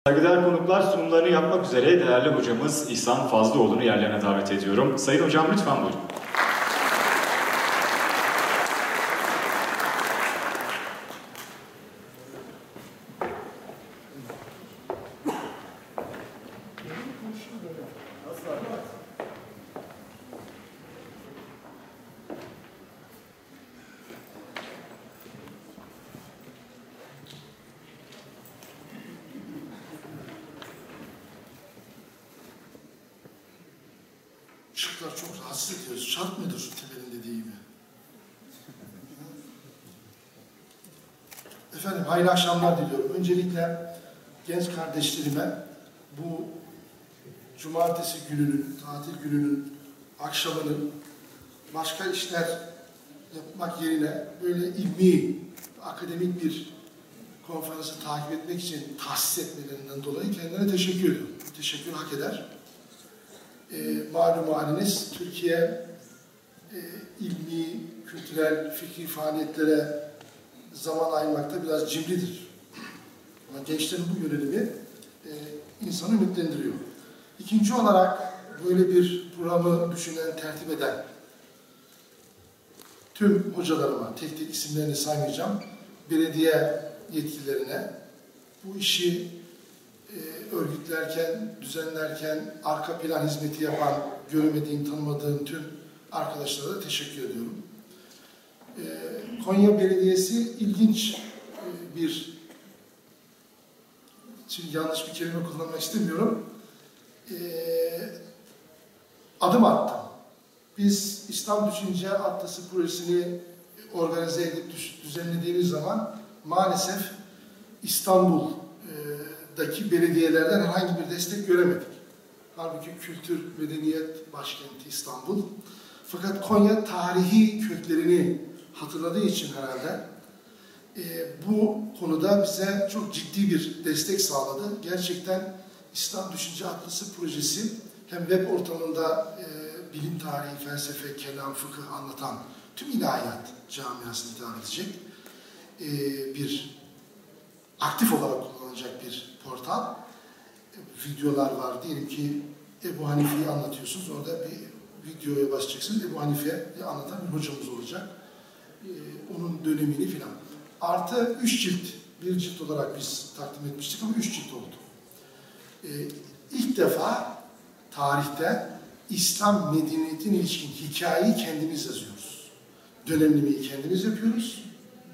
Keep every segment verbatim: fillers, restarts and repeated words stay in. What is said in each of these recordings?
Saygıdeğer konuklar, sunumlarını yapmak üzere değerli hocamız İhsan Fazlıoğlu'nu yerlerine davet ediyorum. Sayın hocam lütfen buyurun. Işıklar çok rahatsız ediyoruz. Şart mıdır şu Temel'in dediği gibi? Efendim hayırlı akşamlar diliyorum. Öncelikle genç kardeşlerime bu cumartesi gününün, tatil gününün akşamının başka işler yapmak yerine böyle ilmi, akademik bir konferansı takip etmek için tahsis etmelerinden dolayı kendilerine teşekkür ediyorum. Teşekkür hak eder. E, malum haliniz Türkiye e, ilmi, kültürel, fikri faaliyetlere zaman ayırmakta biraz cimridir. Ama gençlerin bu yönelimi e, insanı ümitlendiriyor. İkinci olarak böyle bir programı düşünen, tertip eden tüm hocalarıma, tek tek isimlerini saymayacağım, belediye yetkililerine bu işi e, örgütlerken, düzenlerken, arka plan hizmeti yapan, görmediğim, tanımadığım tüm arkadaşlara da teşekkür ediyorum. E, Konya Belediyesi ilginç e, bir, şimdi yanlış bir kelime kullanmak istemiyorum, e, adım attı. Biz İslam Düşünce Atlası projesini organize edip düzenlediğimiz zaman maalesef İstanbul'daki belediyelerden herhangi bir destek göremedik. Halbuki kültür, medeniyet başkenti İstanbul. Fakat Konya tarihi köklerini hatırladığı için herhalde e, bu konuda bize çok ciddi bir destek sağladı. Gerçekten İslam Düşünce Atlası projesi hem web ortamında e, bilim tarihi, felsefe, kelam, fıkıh anlatan tüm ilahiyat camiasını hitap edecek e, bir aktif olarak kullanılacak bir portal. E, videolar var. Diyelim ki Ebu Hanife'yi anlatıyorsunuz. Orada bir videoya basacaksınız. Ebu Hanife'yi anlatan bir hocamız olacak. E, onun dönemini filan. Artı üç cilt. Bir cilt olarak biz takdim etmiştik ama üç cilt oldu. E, ilk defa tarihte İslam medeniyetine ilişkin hikayeyi kendimiz yazıyoruz. Dönemlemeyi kendimiz yapıyoruz.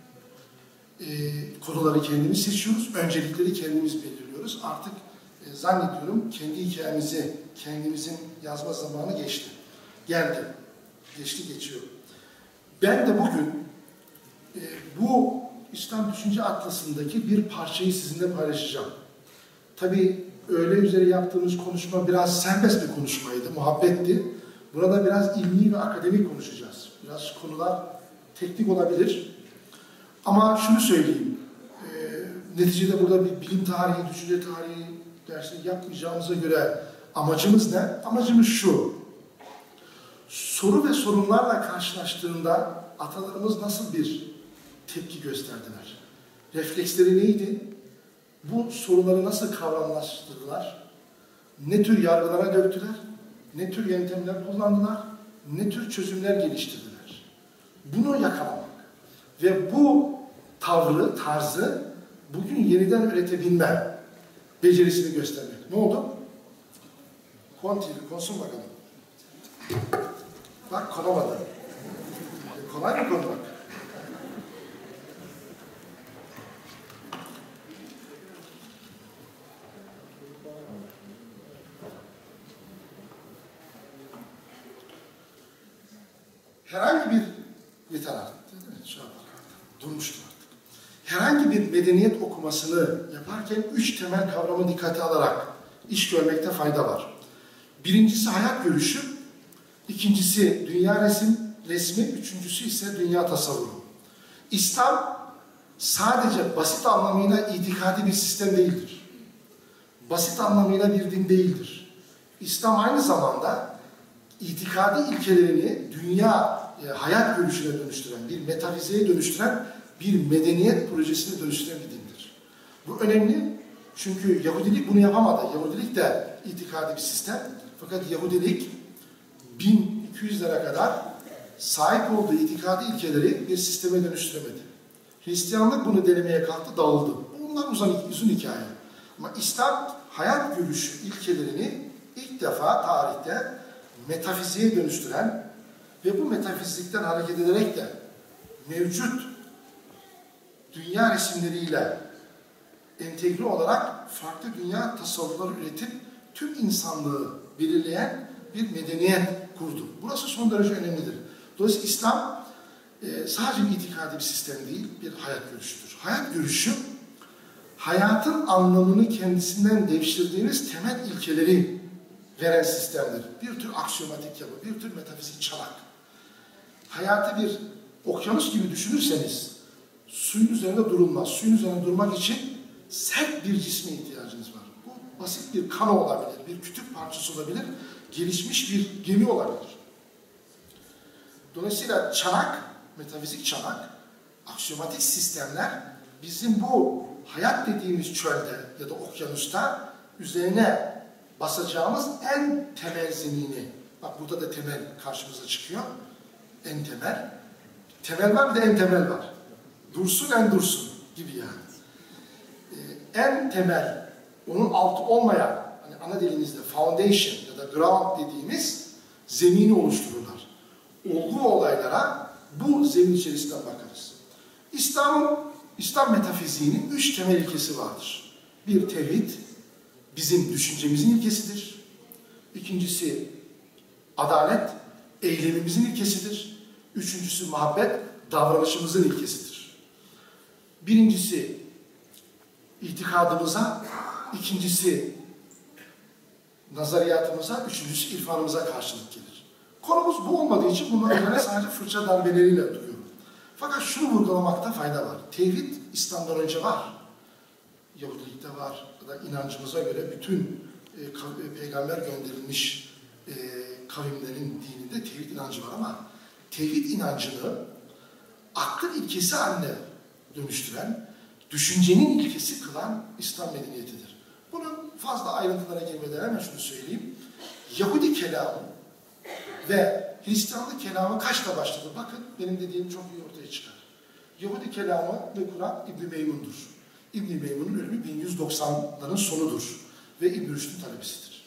E, konuları kendimiz seçiyoruz. Öncelikleri kendimiz belirliyoruz. Artık e, zannediyorum kendi hikayemizi, kendimizin yazma zamanı geçti. Geldi. Geçti, geçiyor. Ben de bugün e, bu İslam Düşünce Atlası'ndaki bir parçayı sizinle paylaşacağım. Tabii öğle üzeri yaptığımız konuşma biraz serbest bir konuşmaydı, muhabbetti. Burada biraz ilmi ve akademik konuşacağız. Biraz konular teknik olabilir. Ama şunu söyleyeyim, e, neticede burada bir bilim tarihi, düşünce tarihi dersini yapmayacağımıza göre amacımız ne? Amacımız şu, soru ve sorunlarla karşılaştığında atalarımız nasıl bir tepki gösterdiler? Refleksleri neydi? Bu soruları nasıl kavramlaştırdılar? Ne tür yargılara döktüler? Ne tür yöntemler kullandılar? Ne tür çözümler geliştirdiler? Bunu yakalamak ve bu tavrı, tarzı bugün yeniden üretebilme becerisini göstermek. Ne oldu? Kontil, konsun bakalım. Bak konamadı. Kolay mı konmak? Herhangi bir yeter artık, değil mi? Şu an durmuştur artık. Herhangi bir medeniyet okumasını yaparken üç temel kavramı dikkate alarak iş görmekte fayda var. Birincisi hayat görüşü, ikincisi dünya resim, resmi, üçüncüsü ise dünya tasavvuru. İslam sadece basit anlamıyla itikadi bir sistem değildir. Basit anlamıyla bir din değildir. İslam aynı zamanda itikadi ilkelerini dünya e, hayat görüşüne dönüştüren, bir metafizeye dönüştüren, bir medeniyet projesine dönüştüren bir dindir. Bu önemli Çünkü Yahudilik bunu yapamadı. Yahudilik de itikadi bir sistem. Fakat Yahudilik bin iki yüzlere kadar sahip olduğu itikadi ilkeleri bir sisteme dönüştüremedi. Hristiyanlık bunu denemeye kalktı, dağıldı. Bunlar uzun, uzun hikaye. Ama İslam hayat görüşü ilkelerini ilk defa tarihte metafiziğe dönüştüren ve bu metafizikten hareket ederek de mevcut dünya resimleriyle entegre olarak farklı dünya tasavvurları üretip tüm insanlığı belirleyen bir medeniyet kurdu. Burası son derece önemlidir. Dolayısıyla İslam e, sadece bir itikadi bir sistem değil, bir hayat görüşüdür. Hayat görüşü, hayatın anlamını kendisinden devşirdiğiniz temel ilkeleri veren sistemdir. Bir tür aksiyomatik yapı, bir tür metafizik çanak. Hayatı bir okyanus gibi düşünürseniz, suyun üzerinde durulmaz. Suyun üzerinde durmak için sert bir cisme ihtiyacınız var. Bu basit bir kano olabilir, bir kütük parçası olabilir, gelişmiş bir gemi olabilir. Dolayısıyla çanak, metafizik çanak, aksiyomatik sistemler bizim bu hayat dediğimiz çölde ya da okyanusta üzerine basacağımız en temel zemini. Bak burada da temel karşımıza çıkıyor. En temel. Temel var, bir de en temel var. Dursun en dursun gibi yani. Ee, en temel, onun altı olmayan, hani ana dilimizde foundation ya da ground dediğimiz zemini oluştururlar. Olgu olaylara bu zemin içerisinden bakarız. İslam'ın, İslam metafiziğinin üç temel ilkesi vardır. Bir, tevhid, bizim düşüncemizin ilkesidir. İkincisi, adalet, eylemimizin ilkesidir. Üçüncüsü, muhabbet, davranışımızın ilkesidir. Birincisi, itikadımıza, ikincisi, nazariyatımıza, üçüncüsü, irfanımıza karşılık gelir. Konumuz bu olmadığı için bunların üzerine sadece fırça darbeleriyle duruyorum. Fakat şunu vurgulamakta fayda var. Tevhid, İslam'dan önce var. Yahudilikte var. Ya da inancımıza göre bütün e, peygamber gönderilmiş e, kavimlerin dininde tevhid inancı var ama tevhid inancını aklın ilkesi haline dönüştüren, düşüncenin ilkesi kılan İslam medeniyetidir. Bunun fazla ayrıntılara girmeden hemen şunu söyleyeyim. Yahudi kelamı ve Hristiyanlık kelamı kaçta başladı? Bakın benim dediğim çok iyi ortaya çıkar. Yahudi kelamı ve Kur'an İbn-i Meymun'dur. İbn-i Meymun'un ölümü bin yüz doksanların sonudur ve İbn-i Rüşd'ün talebesidir.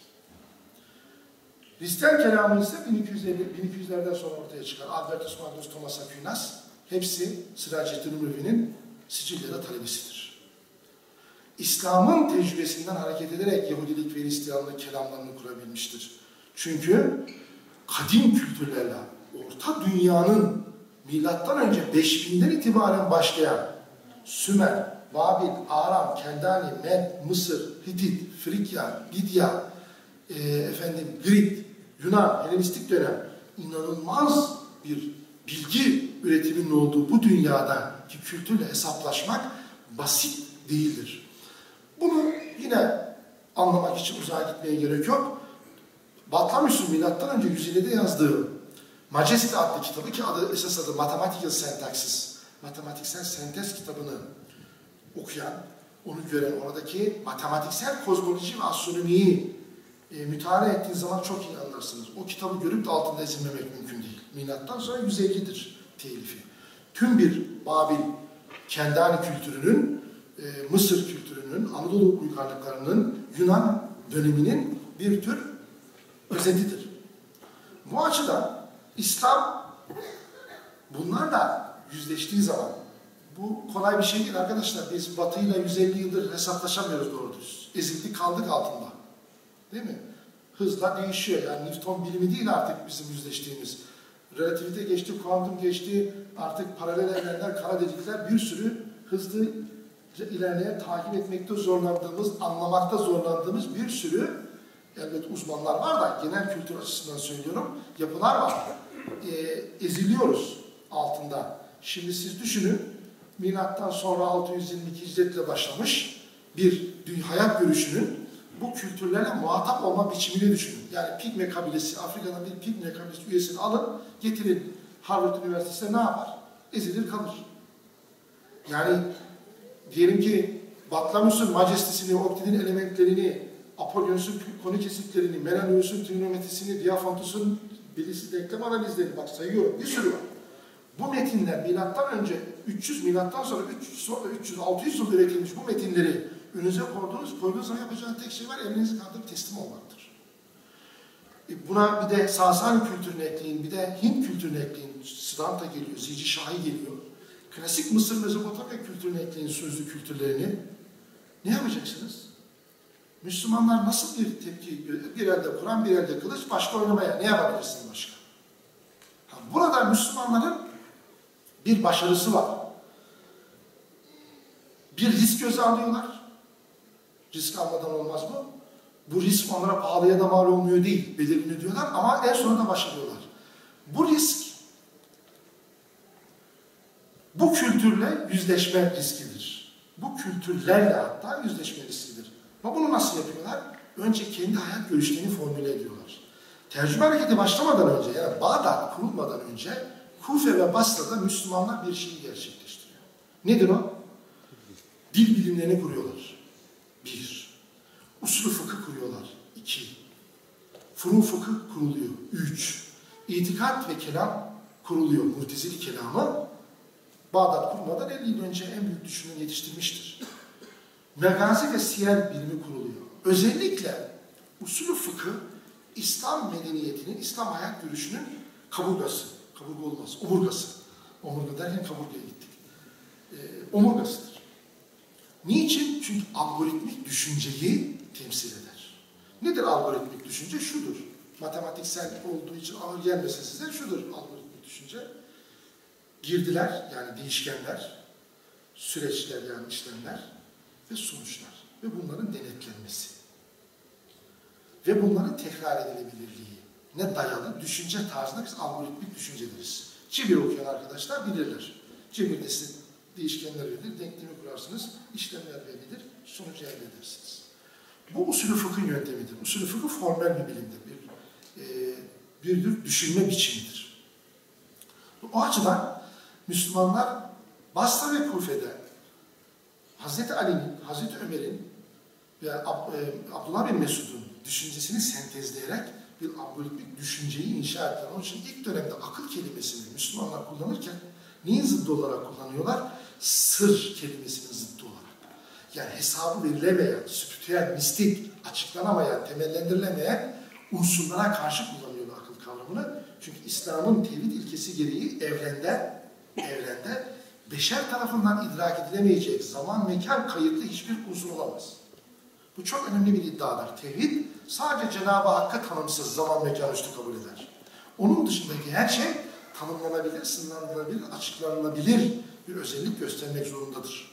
Hristiyan kelamı ise bin iki yüz elli, bin iki yüzlerden sonra ortaya çıkar. Albertus Magnus, Thomas Aquinas hepsi Siracettin Nurvi'nin Sicilya'da talebesidir. İslam'ın tecrübesinden hareket ederek Yahudilik ve Hristiyanlık kelamlarını kurabilmiştir. Çünkü kadim kültürlerle Orta Dünya'nın milattan önce beş binden itibaren başlayan Sümer, Babil, Aram, Keldani, Med, Mısır, Hitit, Frikya, Lidya, e, efendim, Girit, Yunan, Helenistik dönem inanılmaz bir bilgi üretiminin olduğu bu dünyadaki kültürle hesaplaşmak basit değildir. Bunu yine anlamak için uzağa gitmeye gerek yok. Batlamyus'un milattan önce yüz ellide yazdığı Majesty adlı kitabı, ki adı, esas adı Mathematical Syntaxis, matematiksel sentez kitabını okuyan, onu gören, oradaki matematiksel kozmoloji ve astronomiyi e, mütalaa ettiğiniz zaman çok iyi anlarsınız. O kitabı görüp de altında ezilmemek mümkün değil. Milattan sonra yüz ellidir telifi. Tüm bir Babil, Keldani kültürünün, e, Mısır kültürünün, Anadolu uygarlıklarının, Yunan döneminin bir tür özetidir. Bu açıdan İslam bunlarla yüzleştiği zaman, bu kolay bir şey değil arkadaşlar. Biz Batı'yla yüz elli yıldır hesaplaşamıyoruz doğru düz. Ezildik kaldık altında. Değil mi? Hızla değişiyor. Yani Newton bilimi değil artık bizim yüzleştiğimiz. Relativite geçti, kuantum geçti, artık paralel evrenler, kara delikler, bir sürü hızlı ilerleyen, takip etmekte zorlandığımız, anlamakta zorlandığımız bir sürü, elbette uzmanlar var da genel kültür açısından söylüyorum, yapılar var. E, eziliyoruz altında. Şimdi siz düşünün, milattan sonra altı yüz yirmi iki hicretle başlamış bir hayat görüşünün bu kültürlerle muhatap olma biçimini düşünün. Yani Pigme kabilesi, Afrika'dan bir Pigme kabilesi üyesini alın, getirin Harvard Üniversitesi'ne, ne yapar? Ezilir kalır. Yani diyelim ki Batlamyus'un majestesini, Oktid'in elementlerini, Apollonius'un konu kesitlerini, Menelaus'un trigonometrisini, Diophantus'un bilisi denklem analizlerini, bak sayıyorum, bir sürü var. Bu metinler milattan önce üç yüz, milattan sonra üç yüz altı yüz yılda üretilmiş bu metinleri önünüze koyduğunuz, koyduğunuz zaman yapacağınız tek şey var, elinizi kaldırıp teslim olmaktır. Buna bir de Sasani kültürünü ekleyin, bir de Hint kültürünü ekleyin, Siddhanta geliyor, Zici Şahi geliyor. Klasik Mısır, Mezopotamya kültürünü ekleyin, sözlü kültürlerini. Ne yapacaksınız? Müslümanlar nasıl bir tepki, bir elde Kur'an, bir elde kılıç, başka oynamaya ne yapabilirsiniz başka? Ha, burada Müslümanların bir başarısı var. Bir risk göze alıyorlar. Risk almadan olmaz mı? Bu risk onlara pahalıya da mal olmuyor değil, belirli diyorlar ama en sonunda başarıyorlar. Bu risk, bu kültürle yüzleşme riskidir. Bu kültürlerle hatta yüzleşme riskidir. Ama bunu nasıl yapıyorlar? Önce kendi hayat görüşlerini formüle ediyorlar. Tercüme hareketi başlamadan önce, yani Bağdat kurulmadan önce Kufe ve Basra'da Müslümanlar bir şeyi gerçekleştiriyor. Nedir o? Dil bilimlerini kuruyorlar. Bir. Usulü fıkıh kuruyorlar. İki. Furu fıkıh kuruluyor. Üç. İtikat ve kelam kuruluyor. Mu'tezili kelamı Bağdat kurulmadan elli yıl önce en büyük düşünür yetiştirmiştir. Megazi ve siyer bilimi kuruluyor. Özellikle usulü fıkıh İslam medeniyetinin, İslam hayat görüşünün kaburgası. Kaburga olmaz, omurgası. Omurga derken kaburgaya gittik. Ee, omurgasıdır. Niçin? Çünkü algoritmik düşünceyi temsil eder. Nedir algoritmik düşünce? Şudur. Matematiksel olduğu için ağır gelmesin size, şudur algoritmik düşünce. Girdiler, yani değişkenler, süreçler yani işlemler ve sonuçlar. Ve bunların denetlenmesi. Ve bunların tekrar edilebilirliği. Ne dayalı? Düşünce tarzında biz algoritmik düşünce deriz. Cebir okuyan arkadaşlar bilirler. Cebirde size değişkenler verilir, denklemi kurarsınız, işlemler verilir, sonucu elde edersiniz. Bu usulü fıkhın yöntemidir. Usulü fıkıh formel bir bilimdir. Bir, e, bir, bir düşünme biçimidir. O açıdan Müslümanlar Basra ve Kufe'de Hazreti Ali'nin, Hazreti Ömer'in ve Ab, e, Abdullah bin Mesud'un düşüncesini sentezleyerek bir algoritmik düşünceyi inşa ettiler. Onun için ilk dönemde akıl kelimesini Müslümanlar kullanırken neyin zıddı olarak kullanıyorlar? Sır kelimesinin zıddı olarak. Yani hesabı verilemeyen, spiritüel, mistik, açıklanamayan, temellendirilemeyen unsurlara karşı kullanıyorlar akıl kavramını. Çünkü İslam'ın tevhid ilkesi gereği evrende, evrende beşer tarafından idrak edilemeyecek zaman, mekan kayıtlı hiçbir unsur olamaz. Bu çok önemli bir iddiadır. Tevhid sadece Cenab-ı Hakk'a tanımsız zaman, mekan üstü kabul eder. Onun dışındaki her şey tanımlanabilir, sınırlandırılabilir, açıklanabilir bir özellik göstermek zorundadır.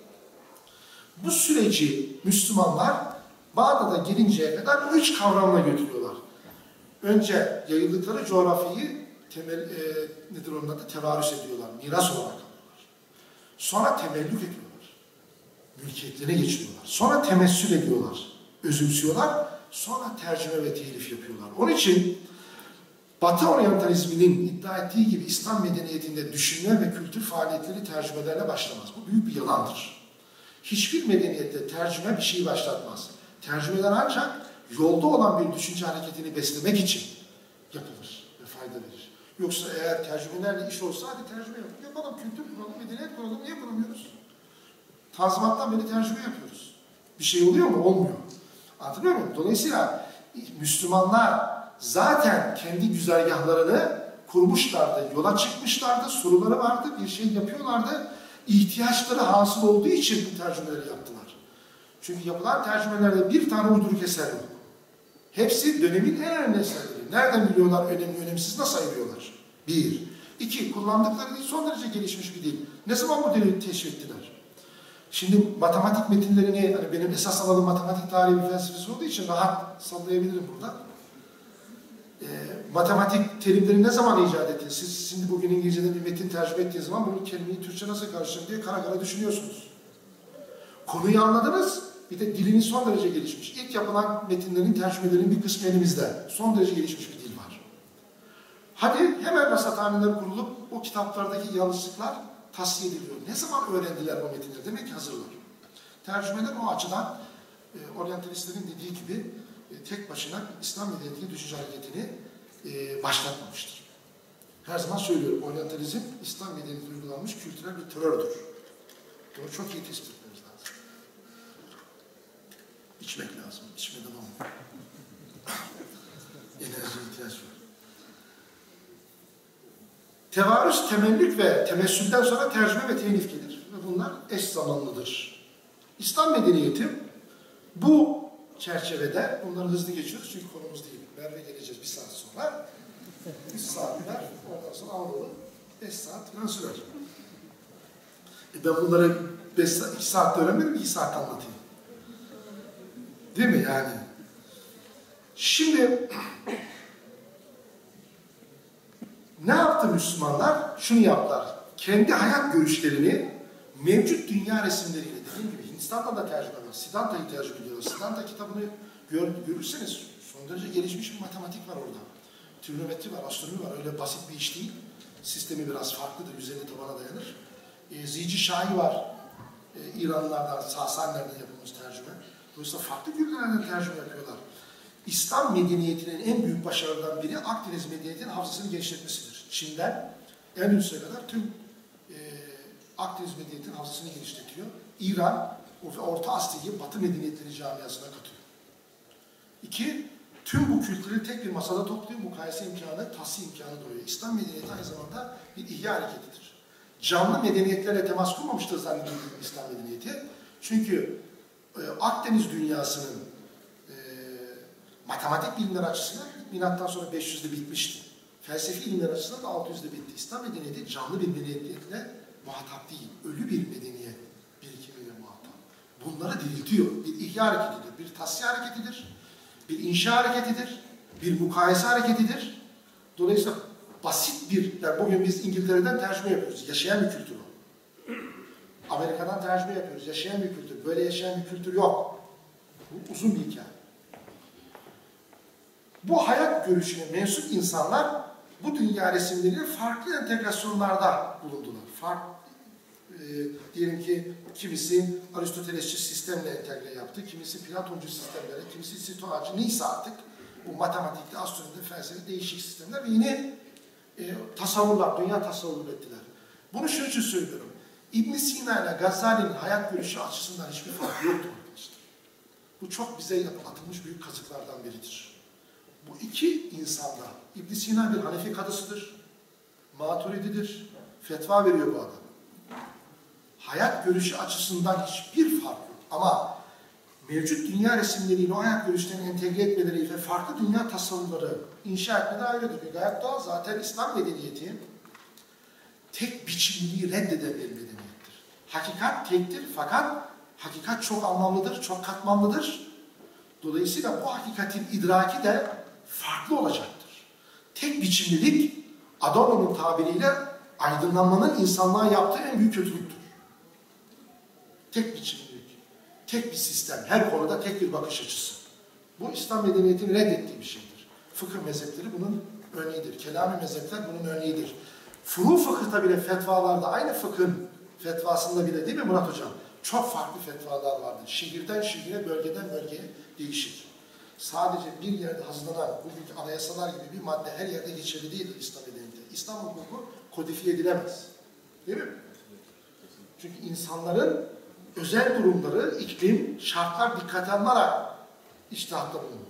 Bu süreci Müslümanlar Bağdat'a gelinceye kadar üç kavramla götürüyorlar. Önce yayıldıkları coğrafyayı temel, e, nedir onun adı? Tevarüs ediyorlar, miras olarak alıyorlar. Sonra temellük ediyorlar. Mülkiyetlerine geçiriyorlar. Sonra temessül ediyorlar, özümsüyorlar. Sonra tercüme ve telif yapıyorlar. Onun için Batı oryantalizminin iddia ettiği gibi İslam medeniyetinde düşünme ve kültür faaliyetleri tercümelerle başlamaz. Bu büyük bir yalandır. Hiçbir medeniyette tercüme bir şeyi başlatmaz. Tercümeler ancak yolda olan bir düşünce hareketini beslemek için yapılır ve fayda verir. Yoksa eğer tercümelerle iş olsa hadi tercüme yapalım. Yapalım, kültür kuralım, medeniyet kuralım. Niye kuramıyoruz? Tanzimattan beri tercüme yapıyoruz. Bir şey oluyor mu? Olmuyor. Anlatabiliyor muyum? Dolayısıyla Müslümanlar zaten kendi güzergahlarını kurmuşlardı, yola çıkmışlardı, soruları vardı, bir şey yapıyorlardı. İhtiyaçları hasıl olduğu için bu tercümeleri yaptılar. Çünkü yapılan tercümelerde bir tane uyduruk eser yok. Hepsi dönemin en önemli eserleri. Nereden biliyorlar önemli, önemsiz, nasıl ayırıyorlar? Bir. İki, kullandıkları dil son derece gelişmiş bir dil. Ne zaman bu dili keşfettiler? Şimdi matematik metinlerini, hani benim esas alanım matematik tarihi ve felsefesi olduğu için rahat sallayabilirim burada. E, matematik terimleri ne zaman icat ettiniz? Siz şimdi bugün İngilizce'de bir metin tercüme ettiğiniz zaman bunu kelimeyi Türkçe nasıl karıştırır diye kara kara düşünüyorsunuz. Konuyu anladınız, bir de diliniz son derece gelişmiş. İlk yapılan metinlerin, tercümelerinin bir kısmı elimizde. Son derece gelişmiş bir dil var. Hadi hemen rasathaneler kurulup o kitaplardaki yanlışlıklar tasfiye ediliyor. Ne zaman öğrendiler bu metinleri? Demek ki hazırlar. Tercümeler o açıdan e, oryantalistlerin dediği gibi e, tek başına İslam medeniyetini, düşünce hareketini e, başlatmamıştır. Her zaman söylüyorum, oryantalizm İslam medeniyetine uygulanmış kültürel bir terördür. Bunu çok iyi tespit etmemiz lazım. İçmek lazım, içmeden olmuyor. Enerjiye ihtiyaç var. Tevarüz, temellük ve temessülden sonra tercüme ve telif gelir. Ve bunlar eş zamanlıdır. İslam medeniyeti bu çerçevede, bunları hızlı geçiyoruz çünkü konumuz değil. Merve geleceğiz bir saat sonra. Bir saatler, ondan sonra Anadolu beş saat falan sürer. E ben bunları beş saat, iki saatte öğrenmedim, iki saat anlatayım. Değil mi yani? Şimdi ne yaptı Müslümanlar? Şunu yaptılar. Kendi hayat görüşlerini mevcut dünya resimleriyle, dediğim gibi Hindistan'da da tercüme var. Siddhanta'yı tercüme ediyorlar. Siddhanta kitabını gör, görürseniz son derece gelişmiş bir matematik var orada. Trigonometri var, astronomi var. Öyle basit bir iş değil. Sistemi biraz farklıdır. yüz elli tabana dayanır. E, Zici Şahi var. E, İranlılardan, Sasanilerden yapılmış tercüme. Dolayısıyla farklı kültürlerden tercüme yapıyorlar. İslam medeniyetinin en büyük başarılarından biri Akdeniz medeniyetinin hafızasını genişletmesidir. Çin'den Endülüs'e kadar tüm e, Akdeniz medeniyetinin hafızasını genişletiyor. İran, Orta Asya'yı Batı medeniyetleri camiasına katıyor. İki, tüm bu kültürü tek bir masada topluyor, mukayese imkanı, tahsil imkanı doğuyor. İslam medeniyeti aynı zamanda bir ihya hareketidir. Canlı medeniyetlerle temas kurmamıştır zannediyorum İslam medeniyeti. Çünkü e, Akdeniz dünyasının e, matematik bilimler açısından milattan sonra beş yüzde bitmişti. Felsefi ilimler açısından da altı yüzde bitti. İslam medeniyeti canlı bir medeniyetle muhatap değil, ölü bir medeniyet birikimiyle muhatap. Bunları diriltiyor. Bir ihya hareketidir, bir tahsil hareketidir, bir inşa hareketidir, bir mukayese hareketidir. Dolayısıyla basit bir, yani bugün biz İngiltere'den tercüme yapıyoruz. Yaşayan bir kültür o. Amerika'dan tercüme yapıyoruz. Yaşayan bir kültür. Böyle yaşayan bir kültür yok. Bu uzun bir hikaye. Bu hayat görüşüne mensup insanlar bu dünya resimleriyle farklı entegrasyonlarda bulundular. Farklı, e, diyelim ki kimisi Aristotelesçi sistemle entegre yaptı, kimisi Platoncu sistemlere, kimisi Stoacı, neyse artık bu matematikte, astronomide, felsefede değişik sistemler ve yine e, tasavvurlar, dünya tasavvuru ettiler. Bunu şunun için söylüyorum. İbn Sina ile Gazali'nin hayat görüşü açısından hiçbir fark yoktur arkadaşlar. Bu çok bize atılmış büyük kazıklardan biridir. Bu iki insanda, İbn Sina bir Hanefi kadısıdır, Maturididir, fetva veriyor bu adam. Hayat görüşü açısından hiçbir fark yok. Ama mevcut dünya resimleriyle o hayat görüşlerini entegre etmeleri ve farklı dünya tasavvurları inşa etmeleri ayrıdır. Bir gayet doğal. Zaten İslam medeniyeti tek biçimliliği reddeden bir medeniyettir. Hakikat tektir fakat hakikat çok anlamlıdır, çok katmanlıdır. Dolayısıyla bu hakikatin idraki de farklı olacaktır. Tek biçimlilik, Adorno'nun tabiriyle aydınlanmanın insanlığa yaptığı en büyük kötülüktür. Tek biçimlilik, tek bir sistem, her konuda tek bir bakış açısı. Bu İslam medeniyetinin reddettiği bir şeydir. Fıkıh mezhepleri bunun örneğidir. Kelami mezhepler bunun örneğidir. Furu fıkıhta bile, fetvalarda, aynı fıkhın fetvasında bile, değil mi Murat Hocam? Çok farklı fetvalar vardır. Şehirden şehire, bölgeden bölgeye değişir. Sadece bir yerde hazırlanan bugünkü anayasalar gibi bir madde her yerde geçerli değildir İslam medeniyeti. İslam hukuku kodifiye edilemez. Değil mi? Çünkü insanların özel durumları, iklim, şartlar dikkate alınarak içtihatta bulunur.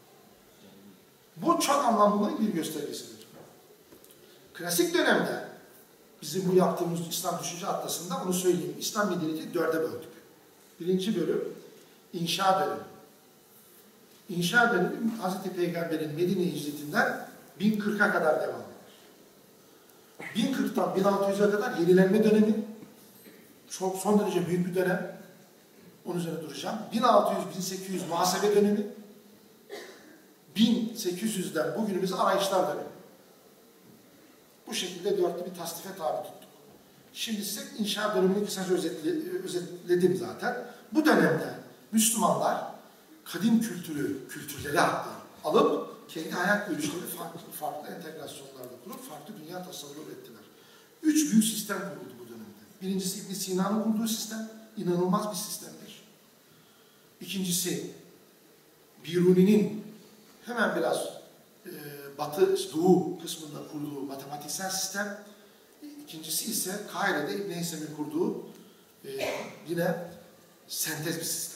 Bu çok anlamlılığın bir göstergesidir. Klasik dönemde bizim bu yaptığımız İslam Düşünce Atlası'nda onu söyleyeyim. İslam medeniyeti dörde böldük. Birinci bölüm inşa dönemi. İnşa dönemi Hazreti Peygamber'in Medine hicretinden bin kırka kadar devam eder. bin kırktan bin altı yüze kadar yenilenme dönemi. Çok son derece büyük bir dönem. Onun üzerine duracağım. bin altı yüz bin sekiz yüz muhasebe dönemi. bin sekiz yüzden bugünümüze arayışlar dönemi. Bu şekilde dörtlü bir tasnife tabi tuttuk. Şimdi size inşa dönemini kısaca özetle, özetledim zaten. Bu dönemde Müslümanlar kadim kültürü, kültürleri hatta alıp kendi hayat görüşleri farklı farklı entegrasyonlarda kurup farklı dünya tasavvuru ettiler. Üç büyük sistem kuruldu bu dönemde. Birincisi İbn Sina'nın kurduğu sistem, inanılmaz bir sistemdir. İkincisi, Biruni'nin hemen biraz e, batı, doğu kısmında kurduğu matematiksel sistem. İkincisi ise Kahire'de İbn Heysem'in kurduğu e, yine sentez bir sistem.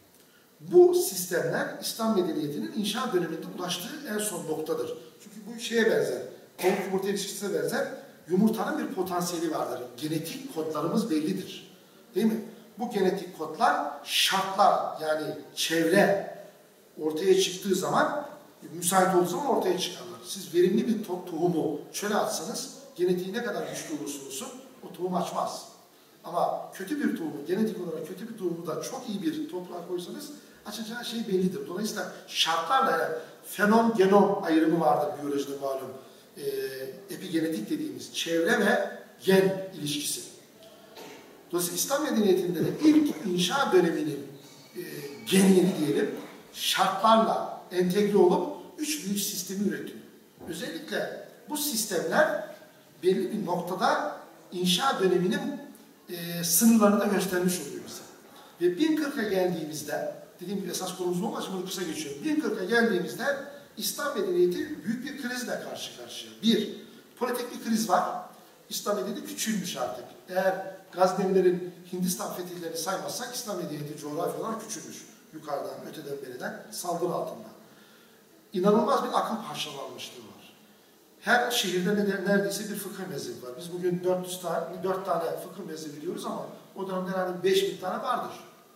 Bu sistemler İslam medeniyetinin inşa döneminde ulaştığı en son noktadır. Çünkü bu şeye benzer, tavuk yumurta ilişkisine benzer, yumurtanın bir potansiyeli vardır. Genetik kodlarımız bellidir. Değil mi? Bu genetik kodlar şartlar, yani çevre ortaya çıktığı zaman, müsait olduğu zaman ortaya çıkarlar. Siz verimli bir to tohumu çöle atsanız, genetiği ne kadar güçlü olursa olsun o tohum açmaz. Ama kötü bir tohumu, genetik olarak kötü bir tohumu da çok iyi bir toprağa koysanız açacağı şey bellidir. Dolayısıyla şartlarla, yani fenom genom ayrımı vardır biyolojide malum. Ee, epigenetik dediğimiz çevre ve gen ilişkisi. Dolayısıyla İslam medeniyetinde de ilk inşa döneminin e, genleri diyelim şartlarla entegre olup üç büyük sistemi üretiyor. Özellikle bu sistemler belli bir noktada inşa döneminin e, sınırlarını da göstermiş oluyor bize. Ve bin kırka geldiğimizde, dediğim gibi esas konumuz olmaz, bunu kısa geçiyorum. bin kırka geldiğimizde İslam medeniyeti büyük bir krizle karşı karşıya. Bir, politik bir kriz var. İslam medeniyeti küçülmüş artık. Eğer Gaznelilerin Hindistan fetihlerini saymazsak İslam medeniyeti coğrafya olarak küçülmüş. Yukarıdan, öteden beriden saldırı altında. İnanılmaz bir akıl parçalanmışlığı var. Her şehirde neredeyse bir fıkıh mezhebi var. Biz bugün dört yüz tane, dört tane fıkıh mezhebi biliyoruz ama o dönemde herhalde beş bin tane vardır.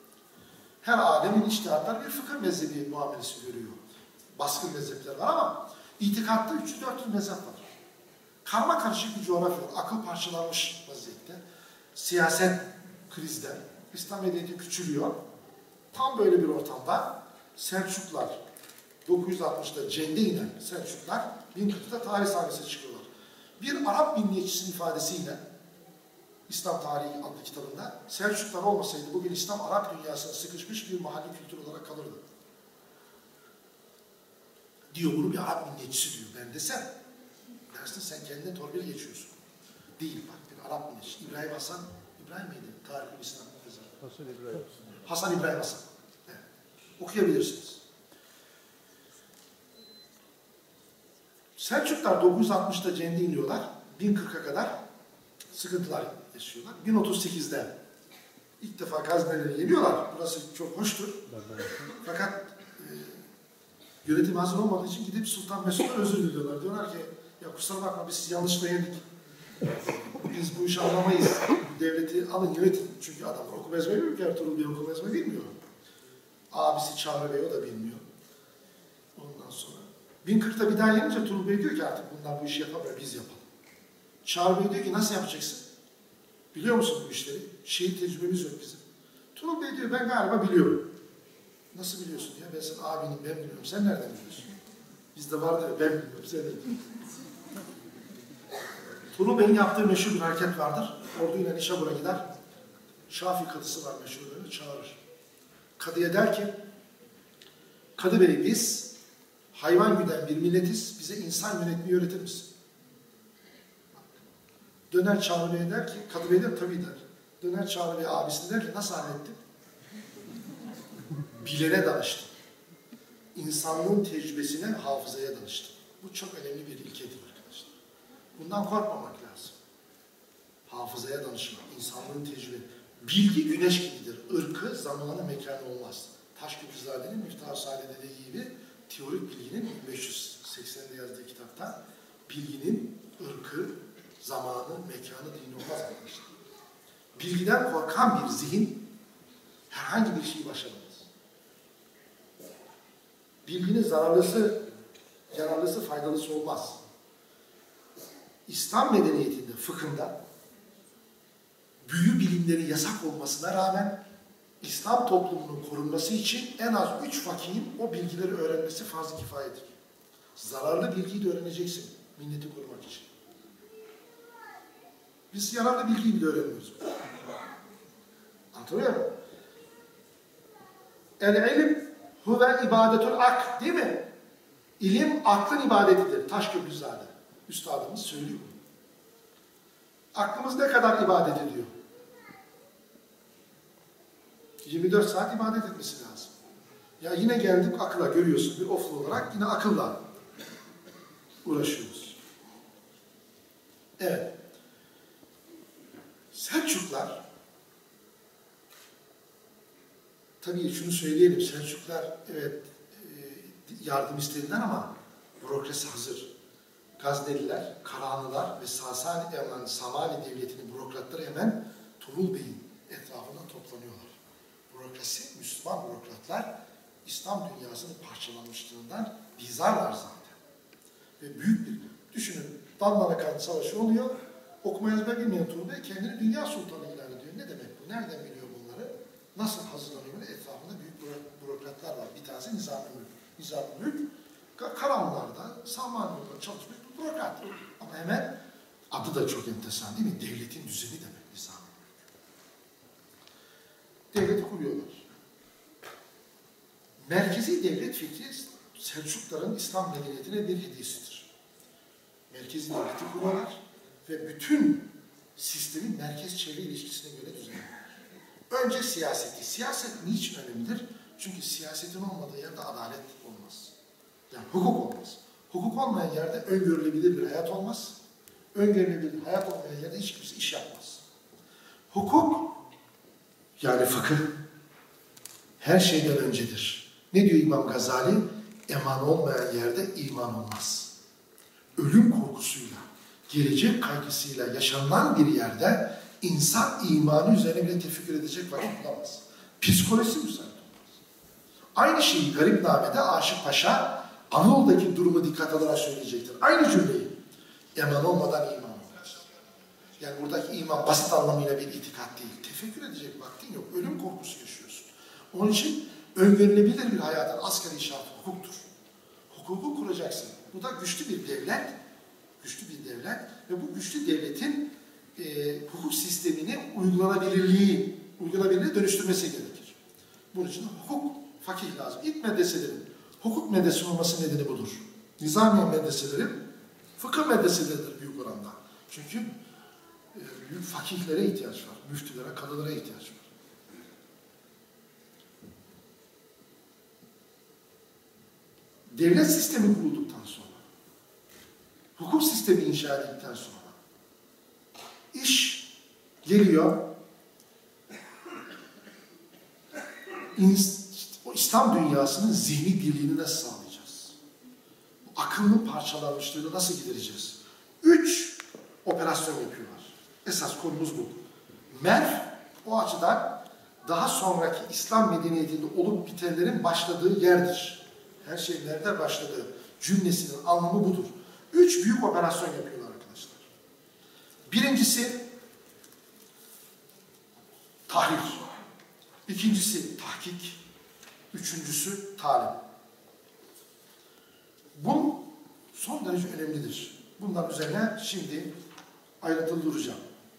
Her alemin içtihatları bir fıkıh mezhebi muamelesi görüyor. Baskın mezhepler var ama itikatta üç yüz dört yüz mezhep var. Karma karışık bir coğrafya var. Akıl parçalanmış vaziyette. Siyaset krizde. İslam medeniyeti küçülüyor. Tam böyle bir ortamda Selçuklar dokuz yüz altmışta Cende inen Selçuklar bin kırkta tarih sahnesine çıkıyorlar. Bir Arap milliyetçisinin ifadesiyle İslam Tarihi adlı kitabında Selçuklar olmasaydı bugün İslam Arap dünyasına sıkışmış bir mahalli kültür olarak kalırdı. Diyor, bunu bir Arap milliyetçisi diyor. Ben desem dersin sen kendine torpil geçiyorsun. Değil bak, bir Arap milliyetçisi. İbrahim Hasan, İbrahim miydi? Tarih-i İslam. Hasan İbrahim. Hasan İbrahim Hasan. Evet. Okuyabilirsiniz. Selçuklar dokuz yüz altmışta Cende iniyorlar. bin kırka kadar sıkıntılar yaşıyorlar. bin otuz sekizde ilk defa Gaznelileri yeniyorlar. Burası çok hoştur. Fakat e, yönetim hazır olmadığı için gidip Sultan Mesud'a özür diliyorlar. Diyorlar ki, ya kusura bakma biz sizi yanlışla yendik. Biz bu işi anlamayız. Devleti alın yönetin. Çünkü adamlar okuma yazmayı bilmiyor ki. Ertuğrul Bey okuma yazmayı bilmiyor. Abisi Çağrı Bey o da bilmiyor. Ondan sonra bin kırkta bir daha yenince Tuğrul Bey diyor ki artık bunlar bu işi yapamıyor, biz yapalım. Çağrı Bey diyor ki nasıl yapacaksın? Biliyor musun bu işleri? Şehit tecrübemiz yok bizim. Tuğrul Bey diyor ben galiba biliyorum. Nasıl biliyorsun ya? Ben senin abinim, ben biliyorum. Sen nereden biliyorsun? Bizde var diyor, ben bilmiyorum, sen ne biliyorsun? Tuğrul Bey'in yaptığı meşhur bir hareket vardır. Orduyla Nişabur'a gider. Şafii kadısı var meşhur böyle, çağırır. Kadıya der ki, Kadı Bey biz hayvan güden bir milletiz, bize insan yönetmeyi öğretir misin? Döner Çağrı Bey der ki, Kadı Bey der tabii der. Döner Çağrı Bey abisine der ki nasıl hallettin? Bilene danıştım. İnsanlığın tecrübesine, hafızaya danıştım. Bu çok önemli bir ilkedir arkadaşlar. Bundan korkmamak lazım. Hafızaya danışmak, insanlığın tecrübe. Bilgi güneş gibidir. Irkı, zamanı, mekanı olmaz. Taşköprüzade'nin Miftah-ı Sade dediği gibi teorik bilginin bin beş yüz seksende yazdığı kitapta bilginin ırkı, zamanı, mekanı, dini olmaz arkadaşlar. Bilgiden korkan bir zihin herhangi bir şeyi başaramaz. Bilginin zararlısı, yararlısı, faydalısı olmaz. İslam medeniyetinde, fıkhında büyü bilimleri yasak olmasına rağmen İslam toplumunun korunması için en az üç fakihin o bilgileri öğrenmesi farz-ı kifayedir. Zararlı bilgiyi de öğreneceksin milleti korumak için. Biz yararlı bilgiyi bile öğrenmiyoruz. Anlatabiliyor muyum? El-ilim huve ibadetul ak, değil mi? İlim aklın ibadetidir. Taşköprüzade. Üstadımız söylüyor. Aklımız ne kadar ibadet ediyor? yirmi dört saat ibadet etmesi lazım. Ya yine geldik akıla, görüyorsun bir oflu olarak yine akılla uğraşıyoruz. Evet. Selçuklar, tabii şunu söyleyelim, Selçuklar evet yardım istediler ama bürokrasi hazır. Gazneliler, Karahanlılar ve Sasani, yani Samani Devleti'nin bürokratları hemen Tuğrul Bey'in etrafından toplanıyorlar. Bürokrasi, Müslüman bürokratlar İslam dünyasının parçalanmışlığından bizarlar zaten. Ve büyük bir, düşünün, Danmanakan Savaşı oluyor, okuma yazma bilmeyen Tuğrul Bey kendini dünya sultanı ilan ediyor. Ne demek bu? Nereden biliyor bunları? Nasıl hazırlanıyor? Etrafında büyük bürokratlar var. Bir tanesi Nizami Mülk. Nizami Mülk, Karahanlılar'da, Samani'de çalışmış bir bürokrat. Ama hemen adı da çok enteresan değil mi? Devletin düzeni demek Nizami Mülk. Devleti kuruyorlar. Merkezi devlet fikri Selçukların İslam medeniyetine bir hediyesidir. Merkezi devleti kuruyorlar ve bütün sistemin merkez-çevre ilişkisine göre düzenliyorlar. Önce siyaseti. Siyaset niçin önemlidir? Çünkü siyasetin olmadığı yerde adalet olmaz. Yani hukuk olmaz. Hukuk olmayan yerde öngörülebilir bir hayat olmaz. Öngörülebilir bir hayat olmayan yerde hiç kimse iş yapmaz. Hukuk, yani fıkıh, her şeyden öncedir. Ne diyor İmam Gazali? Eman olmayan yerde iman olmaz. Ölüm korkusuyla, gelecek kaygısıyla yaşanılan bir yerde insan imanı üzerine bile tefekkür edecek vakit bulamaz. Psikolojisi müsait olmaz. Aynı şeyi Garipname'de Aşık Paşa Anadolu'daki durumu dikkat alarak söyleyecektir. Aynı cümleyi. Eman olmadan iman olmaz. Yani buradaki iman basit anlamıyla bir itikat değil. Tefekkür edecek vaktin yok. Ölüm korkusu yaşıyorsun. Onun için öngörülebilir bir hayatın asgari şartı hukuktur. Hukuku kuracaksın. Bu da güçlü bir devlet. Güçlü bir devlet ve bu güçlü devletin e, hukuk sistemini uygulanabilirliği, uygulanabilirliğe dönüştürmesi gerekir. Bunun için hukuk, fakih lazım. İlk medreselerin hukuk medresi olması nedeni budur. Nizamiye medreselerin fıkıh medreseleridir büyük oranda. Çünkü e, büyük fakihlere ihtiyaç var. Müftülere, kadılara ihtiyaç var. Devlet sistemi kurulduktan sonra, hukuk sistemi inşa edildikten sonra, iş geliyor, İslam dünyasının zihni birliğini nasıl sağlayacağız? Akıllı parçalanmışlığını nasıl gidereceğiz? Üç operasyon yapıyorlar. Esas konumuz bu. Merv, o açıdan daha sonraki İslam medeniyetinde olup bitenlerin başladığı yerdir. Her şey nerede başladı cümlesinin anlamı budur. Üç büyük operasyon yapıyorlar arkadaşlar. Birincisi tahrir. İkincisi tahkik. Üçüncüsü talim. Bu son derece önemlidir. Bundan üzerine şimdi ayrıntılı duracağım.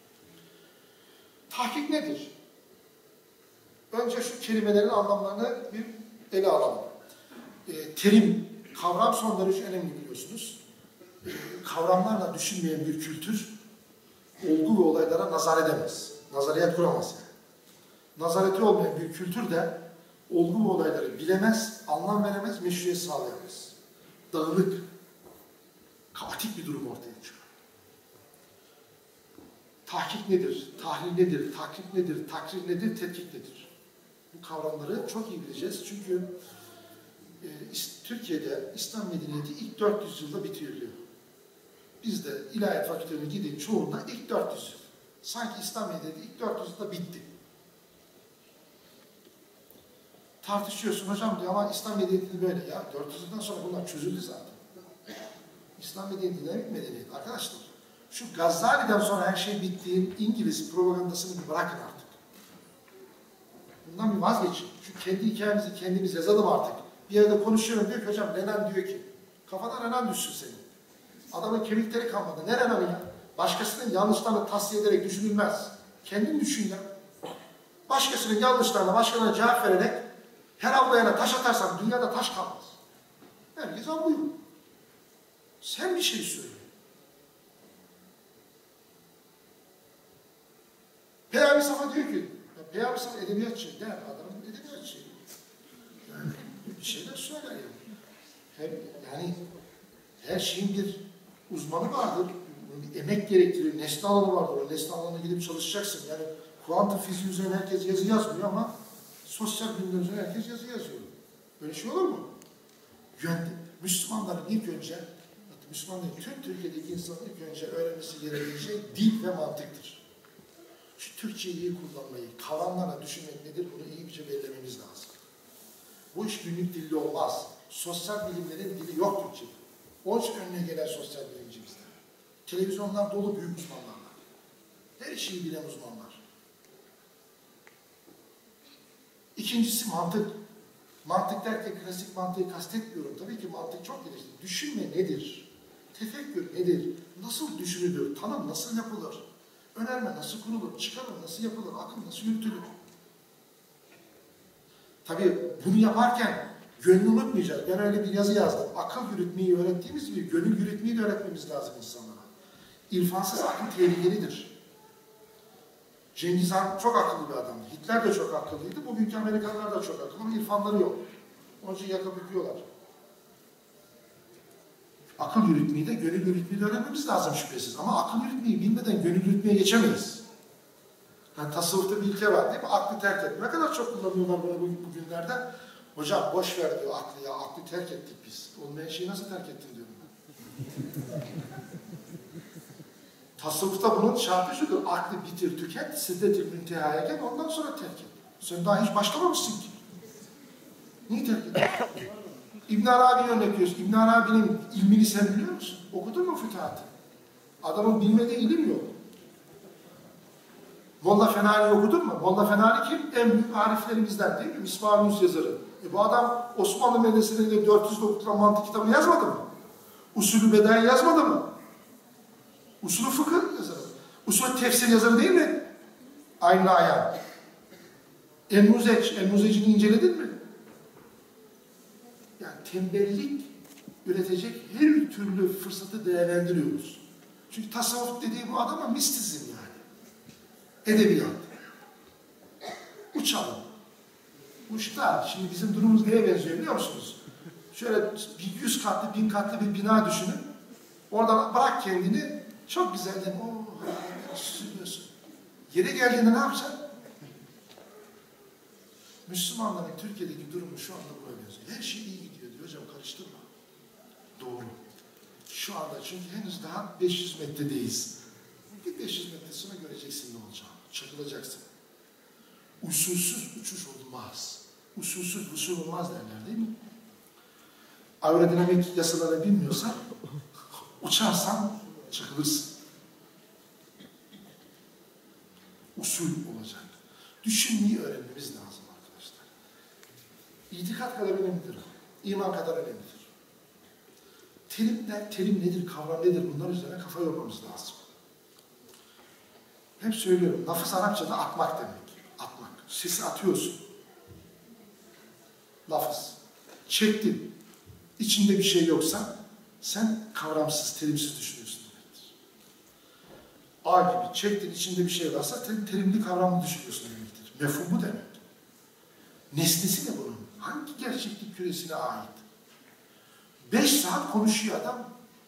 Tahkik nedir? Önce şu kelimelerin anlamlarını bir ele alalım. E, terim, kavram son derece önemli biliyorsunuz. E, kavramlarla düşünmeyen bir kültür olgu ve olaylara nazar edemez. Nazariyet kuramaz yani. Nazareti olmayan bir kültür de olgu ve olayları bilemez, anlam veremez, meşruiyet sağlayamaz. Dağınık, kaotik bir durum ortaya çıkıyor. Tahkik nedir? Tahrir nedir? Takrip nedir? Takrir nedir? Tetkik nedir? Bu kavramları çok iyi bileceğiz. Çünkü e, Türkiye'de İslam medeniyeti ilk dört yüz yılda bitiriliyor. Bizde ilahiyat fakültelerine gidin çoğunda ilk dört yüz yıl. Sanki İslam medeniyeti ilk dört yüz yılda bitti. Tartışıyorsun hocam diyor ama İslam medeniyeti böyle ya. dört yüz yıldan sonra bunlar çözüldü zaten. İslam medeniyeti dinamik medeniyet. Arkadaşlar şu Gazali'den sonra her şey bittiği İngiliz propagandasını bir bırakın artık. Bundan bir vazgeçin. Şu kendi hikayemizi kendimiz yazalım artık. Bir yerde konuşuyorum diyor ki hocam Renan diyor ki kafadan Renan düşsün senin. Adamın kemikleri kalmadı. Ne Renan'ı ya? Başkasının yanlışlarını tasfiye ederek düşünülmez. Kendin düşün ya. Başkasının yanlışlarına başkalarına cevap vererek her avlayana taş atarsan dünyada taş kalmaz. Herkes avlıyor. Sen bir şey söyle. Peyami Safa diyor ki, Peyami Safa edebiyatçı, ne adamın edebiyatçı. Yani bir şeyler söyler yani. Hem, yani her şeyin bir uzmanı vardır. Bir emek gerektiriyor. Nesne alanı vardır. O nesne alanına gidip çalışacaksın. Yani kuantum fiziği üzerine herkes yazı yazmıyor ama sosyal bilimler üzerine herkes yazı yazıyor. Böyle şey olur mu? Yöntem. Müslümanların ilk önce, Müslümanların tüm Türkiye'deki insanın ilk önce öğrenmesi gereken şey dil ve mantıktır. Şu Türkçeyi iyi kullanmayı, kavramlarla düşünmek nedir bunu iyi bir belirlememiz lazım. Bu iş günlük dilli olmaz. Sosyal bilimlerin dili yok Türkçe'de. Onun için önüne gelen sosyal bilimcimizde. Televizyonlar dolu büyük uzmanlarla. Her şeyi bilen uzmanlar. İkincisi mantık. Mantık derken klasik mantığı kastetmiyorum. Tabii ki mantık çok gelişti. Düşünme nedir? Tefekkür nedir? Nasıl düşünülür? Tanım nasıl yapılır? Önerme nasıl kurulur? Çıkarım nasıl yapılır? Akıl nasıl yürütülür? Tabii bunu yaparken gönlü unutmayacağız. Ben öyle bir yazı yazdım. Akıl yürütmeyi öğrettiğimiz gibi gönül yürütmeyi de öğretmemiz lazım insanlara. İrfansız akıl tehlikelidir. Cengiz Han çok akıllı bir adamdı. Hitler de çok akıllıydı. Bugünkü Amerikalılar da çok akıllı ama irfanları yok. Onun için yaka büküyorlar. Akıl yürütmeyi de gönül yürütmeyi de öğrenmemiz lazım şüphesiz. Ama akıl yürütmeyi bilmeden gönül yürütmeye geçemeyiz. Yani tasavvufta bir ilke var değil mi? Aklı terk et. Ne kadar çok kullanıyorlar böyle bugünlerde. Hocam boş ver diyor aklı ya. Aklı terk ettik biz. Olmayan şeyi nasıl terk ettin diyorum ben. Tasavvufta bunun şartı şudur. Aklı bitir, tüket, siddet-i müntehaya gel, ondan sonra terk et. Sen daha hiç başlamamışsın ki. Niye terk et? İbn Arabi'yi örnek veriyoruz. İbn Arabi'nin ilmini sen biliyor musun? Okudun mu fütuhatı? Adamın bilmediği ilim yok. Molla Fenari'yi okudun mu? Molla Fenari kim? En büyük ariflerimizden değil mi? Misbah-ı Nus yazarı. E bu adam Osmanlı medreselerinde dört yüz dokutulan mantık kitabını yazmadı mı? Usulü Bedai yazmadı mı? Usulü fıkıh yazarı. Usulü tefsir yazarı değil mi? Aynı ayağın. El-Muzeç, El-Muzec'ini inceledin mi? Yani tembellik üretecek her türlü fırsatı değerlendiriyoruz. Çünkü tasavvuf dediği bu adama mistizm yani. Edebiyat. Uçalım. Uçta. Şimdi bizim durumumuz neye benziyor biliyor musunuz? Şöyle bir yüz katlı, bin katlı bir bina düşünün. Oradan bırak kendini, çok güzel değil mi? Oo, süzülüyorsun. Yere geldiğinde ne yapacaksın? Müslümanların Türkiye'deki durumu şu anda buna benziyor. Her şey iyi gidiyor diyor hocam, karıştırma. Doğru. Şu anda çünkü henüz daha beş yüz metredeyiz. Bir beş yüz metre sonra göreceksin ne olacağını. Çakılacaksın. Usulsüz uçuş olmaz. Usulsüz usul olmaz derler değil mi? Aerodinamik yasaları bilmiyorsan uçarsan çakılırsın. Usul olacak. Düşünmeyi öğrenmemiz lazım arkadaşlar. İtikat kadar önemlidir. İman kadar önemlidir. Terimler, terim nedir, kavram nedir bunlar üzerine kafa yormamız lazım. Hep söylüyorum, lafız Arapçada atmak demek. Atmak. Sesi atıyorsun. Lafız. Çektin. İçinde bir şey yoksa sen kavramsız, terimsiz düşünüyorsun demektir. A gibi çektin, içinde bir şey varsa sen terimli kavramlı düşünüyorsun demektir. Mefhum bu demek. Nesnesi ne bunun? Hangi gerçeklik küresine ait? Beş saat konuşuyor adam.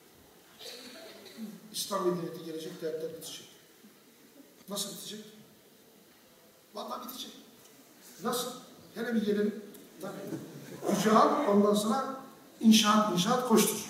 İslam medeniyeti gelecek, dertler bitecek. Nasıl bitecek? Vallahi bitecek. Nasıl? Hele bir gelelim. Tabii. Gücü al, ondan sonra inşaat inşaat koştur.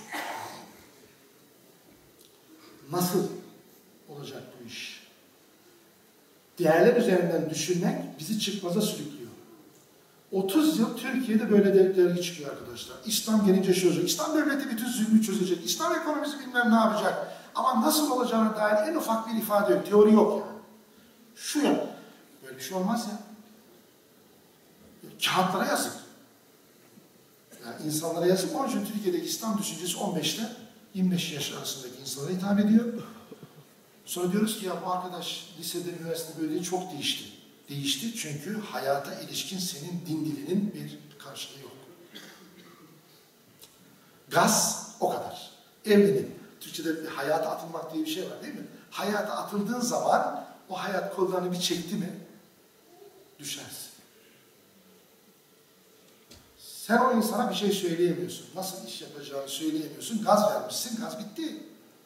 Nasıl olacak bu iş? Değerler üzerinden düşünmek bizi çıkmaza sürüklüyor. otuz yıl Türkiye'de böyle dergi çıkıyor arkadaşlar. İslam gelince şu olacak. İslam devleti bütün zulmü çözecek. İslam ekonomisi bilmem ne yapacak. Ama nasıl olacağına dair en ufak bir ifade yok. Teori yok yani. Şu ya. Böyle bir şey olmaz ya. Kağıtlara yazık. Yani insanlara yazık. Onun için Türkiye'deki İslam düşüncesi on beşte yirmi beş yaş arasındaki insanlara hitap ediyor. Sonra diyoruz ki ya bu arkadaş lisede, üniversitede böyle çok değişti. Değişti çünkü hayata ilişkin senin din dilinin bir karşılığı yok. Gaz o kadar. Evlilik. Türkçe'de bir hayata atılmak diye bir şey var değil mi? Hayata atıldığın zaman o hayat kollarını bir çekti mi düşersin. Sen o insana bir şey söyleyemiyorsun. Nasıl iş yapacağını söyleyemiyorsun. Gaz vermişsin, gaz bitti.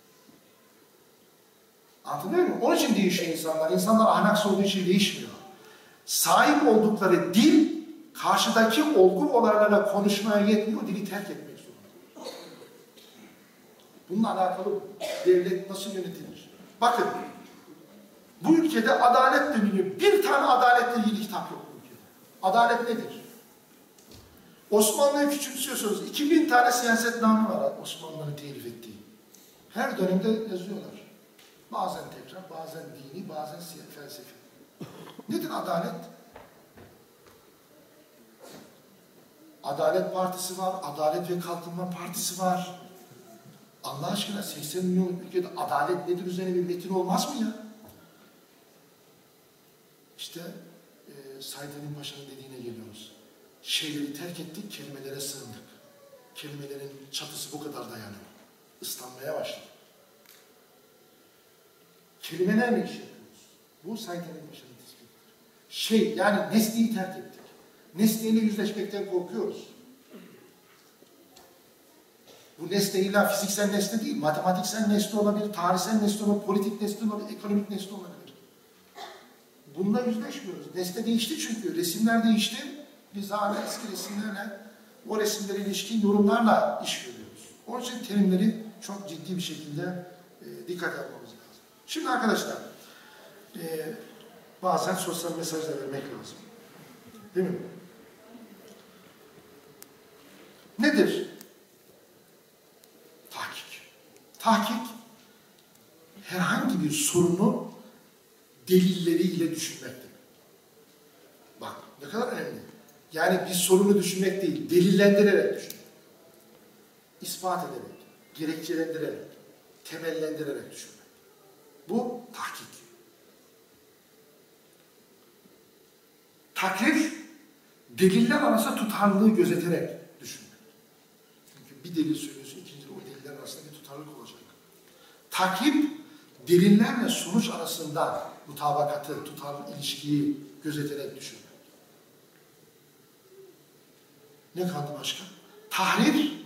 Anladın mı? Onun için değişiyor insanlar. İnsanlar ahlaksız olduğu için değişmiyor. Sahip oldukları dil, karşıdaki olgu olaylarla konuşmaya yetmiyor, dili terk etmek zorunda. Bununla alakalı devlet nasıl yönetilir? Bakın, bu ülkede adalet deniliyor. Bir tane adaletle ilgili kitap yok bu ülkede. Adalet nedir? Osmanlı'yı küçümsüyorsunuz. iki bin tane siyasetname var Osmanlı'nın telif ettiği. Her dönemde yazıyorlar. Bazen tekrar, bazen dini, bazen felsefi. Nedir adalet? Adalet Partisi var, Adalet ve Kalkınma Partisi var. Allah aşkına seksen milyon ülkede adalet nedir üzerine bir metin olmaz mı ya? İşte e, Said Halim Paşa'nın dediğine geliyoruz. Şeyleri terk ettik, kelimelere sığındık. Kelimelerin çatısı bu kadar dayanıyor. Islanmaya başladı. Kelimelerle iş yapıyoruz. Bu Said Halim Paşa'nın tespitidir. Şey, yani nesneyi terk ettik. Nesneyle yüzleşmekten korkuyoruz. Bu nesne illa fiziksel nesne değil, matematiksel nesne olabilir, tarihsel nesne olabilir, politik nesne olabilir, ekonomik nesne olabilir. Bununla yüzleşmiyoruz. Nesne değişti çünkü. Resimler değişti. Biz hala eski resimlerle, o resimlere ilişkin yorumlarla iş görüyoruz. Onun için terimleri çok ciddi bir şekilde e, dikkat etmemiz lazım. Şimdi arkadaşlar, e, bazen sosyal mesajlar vermek lazım. Değil mi? Nedir? Tahkik. Tahkik, herhangi bir sorunu delilleriyle düşünmektir. Bak, ne kadar önemli. Yani bir sorunu düşünmek değil, delillendirerek düşünmek. İspat ederek, gerekçelendirerek, temellendirerek düşünmek. Bu tahkik. Takrir, deliller arasında tutarlılığı gözeterek düşünmek. Çünkü bir delil söylüyorsun, ikinci o deliller arasında bir tutarlılık olacak. Takrip, delillerle sonuç arasında mutabakatı, tutarlı ilişkiyi gözeterek düşünmek. Ne kaldı başka? Tahrir,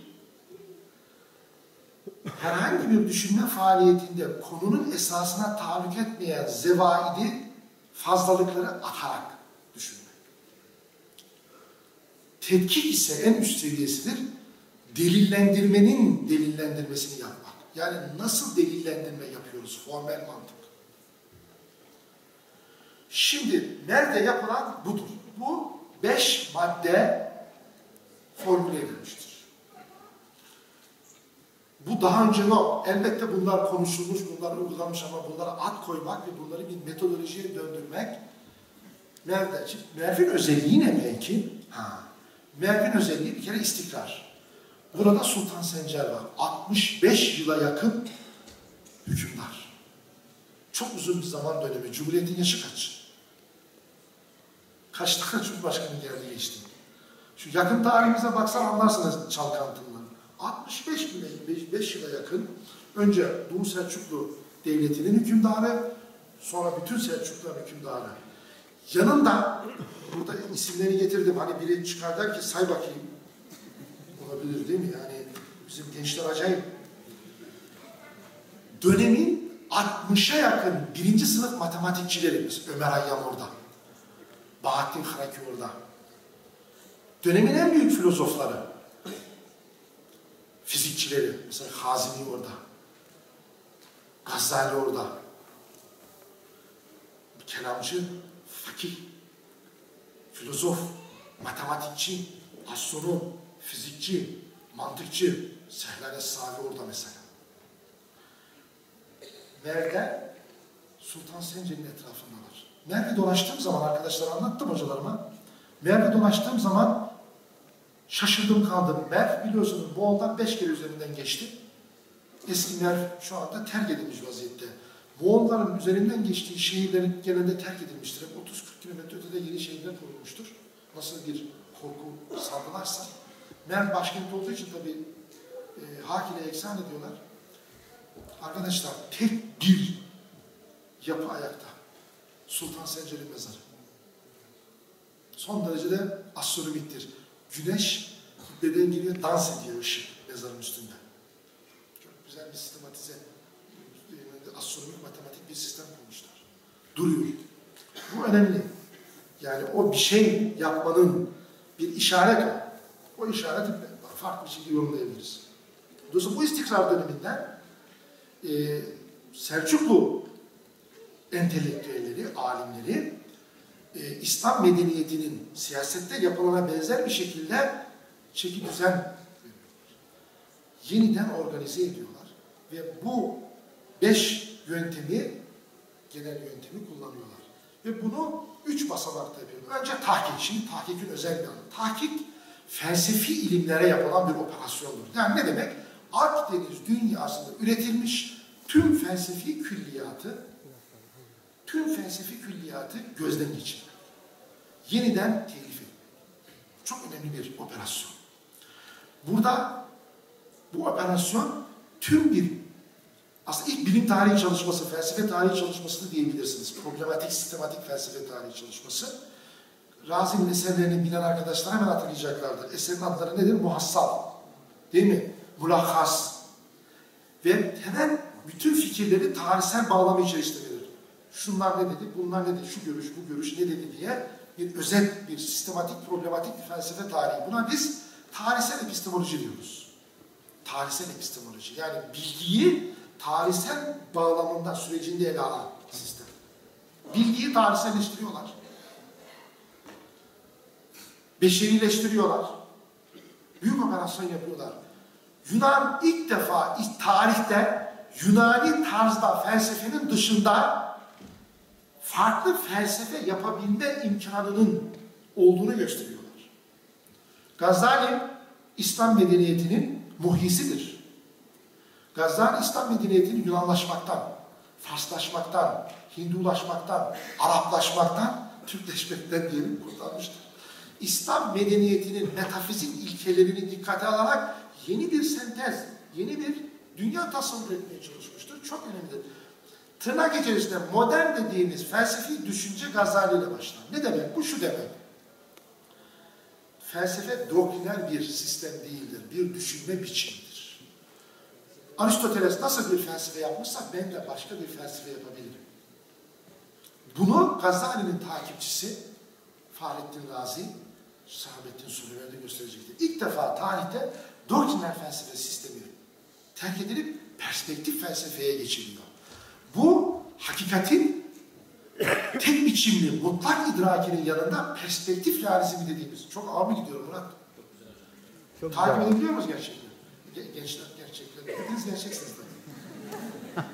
herhangi bir düşünme faaliyetinde konunun esasına tahallük etmeyen zevaidi, fazlalıkları atarak düşünmek. Tetkik ise en üst seviyesidir. Delillendirmenin delillendirmesini yapmak. Yani nasıl delillendirme yapıyoruz? Formel mantık. Şimdi nerede yapılan budur. Bu beş madde formüle edilmiştir. Bu daha önce yok. Elbette bunlar konuşulmuş, bunlar uygulanmış ama bunlara ad koymak ve bunları bir metodolojiye döndürmek nerede? Mervin özelliği ne belki? Ha. Mervin özelliği bir kere istikrar. Burada Sultan Sencer var. altmış beş yıla yakın hükümdar. Çok uzun bir zaman dönemi. Cumhuriyetin yaşı kaç? Kaç tane Cumhurbaşkanı geldi geçti? Şu yakın tarihimize baksan anlarsınız çalkantından. altmış beş yıla yakın önce Doğu Selçuklu Devleti'nin hükümdarı, sonra bütün Selçukluların hükümdarı. Yanında, burada isimleri getirdim, hani biri çıkar der ki say bakayım. Olabilir değil mi? Yani bizim gençler acayip. Dönemin altmışa yakın birinci sınıf matematikçilerimiz, Ömer Hayyam orada, Bahattin Karaki orada. Dönemin en büyük filozofları, fizikçileri, mesela Hazimi orada, Gazali orada, kelamcı, fakih, filozof, matematikçi, astronom, fizikçi, mantıkçı, Sehlane Savi orada mesela. Nerede? Sultan Sencer'in etrafındalar. Merv'e dolaştığım zaman, arkadaşlar anlattım hocalarıma, Merv'e dolaştığım zaman şaşırdım kaldım. Merv biliyorsunuz Moğol'dan beş kere üzerinden geçti. Eski Merv şu anda terk edilmiş vaziyette. Moğolların üzerinden geçtiği şehirlerin genelde terk edilmiştir. otuz kırk kilometre ötede yeni şehirler kurulmuştur. Nasıl bir korku salgılarsa. Merv başkent olduğu için tabii e, hak ile eksan ediyorlar. Arkadaşlar tek bir yapı ayakta. Sultan Sencer'in mezarı. Son derecede astronomiktir. Güneş Beden geliyor, dans ediyor ışık mezarın üstünde. Çok güzel bir sistematize, astronomik matematik bir sistem kurmuşlar. Duruyor. Bu önemli. Yani o bir şey yapmanın bir işaret var. O işareti farklı bir şekilde yorumlayabiliriz. Dolayısıyla bu istikrar döneminde e, Selçuklu entelektüelleri, alimleri e, İslam medeniyetinin siyasette yapılana benzer bir şekilde çeki düzen veriyorlar. Yeniden organize ediyorlar ve bu beş yöntemi, genel yöntemi kullanıyorlar. Ve bunu üç basamakta yapıyorlar. Önce tahkik. Şimdi tahkikin özel bir anı. Tahkik, felsefi ilimlere yapılan bir operasyondur. Yani ne demek? Akdeniz dünyasında üretilmiş tüm felsefi külliyatı, tüm felsefi külliyatı gözden geçirmek. Yeniden telif etmek. Çok önemli bir operasyon. Burada bu operasyon tüm bir, aslında ilk bilim tarihi çalışması, felsefe tarihi çalışması da diyebilirsiniz. Problematik, sistematik felsefe tarihi çalışması. Razi'nin eserlerini bilen arkadaşlar hemen hatırlayacaklardır. Eserin adları nedir? Muhassal. Değil mi? Mulakhas. Ve hemen bütün fikirleri tarihsel bağlamı içerisinde verir. Şunlar ne dedi, bunlar ne dedi, şu görüş, bu görüş ne dedi diye bir özet, bir sistematik, problematik bir felsefe tarihi. Buna biz tarihsel epistemoloji diyoruz. Tarihsel epistemoloji. Yani bilgiyi tarihsel bağlamında, sürecinde ele alan sistem. Bilgiyi tarihselleştiriyorlar. Beşerileştiriyorlar. Büyük operasyon yapıyorlar. Yunan ilk defa tarihte Yunani tarzda felsefenin dışında farklı felsefe yapabilme imkanının olduğunu gösteriyorlar. Gazali, İslam medeniyetinin muhyisidir. Gazali, İslam medeniyetini Yunanlaşmaktan, Farslaşmaktan, Hindulaşmaktan, Araplaşmaktan, Türkleşmekten diyelim kurtarmıştır. İslam medeniyetinin metafizik ilkelerini dikkate alarak yeni bir sentez, yeni bir dünya tasavvur etmeye çalışmıştır. Çok önemlidir. Tırnak içerisinde modern dediğimiz felsefi düşünce Gazali ile başlar. Ne demek? Bu şu demek. Felsefe doktriner bir sistem değildir. Bir düşünme biçimidir. Aristoteles nasıl bir felsefe yapmışsa ben de başka bir felsefe yapabilirim. Bunu Gazali'nin takipçisi Fahrettin Razi, Sahabettin Suriye'de gösterecektir. İlk defa tarihte doktriner felsefe sistemi terk edilip perspektif felsefeye geçiliyor. Bu hakikatin tek biçimli, mutlak idrakinin yanında perspektif realizmi dediğimiz. Çok ağır mı gidiyorum Murat? Çok takip edebiliyor muyuz gerçekten? Gençler gerçekten. Hepiniz gerçeksiniz tabii.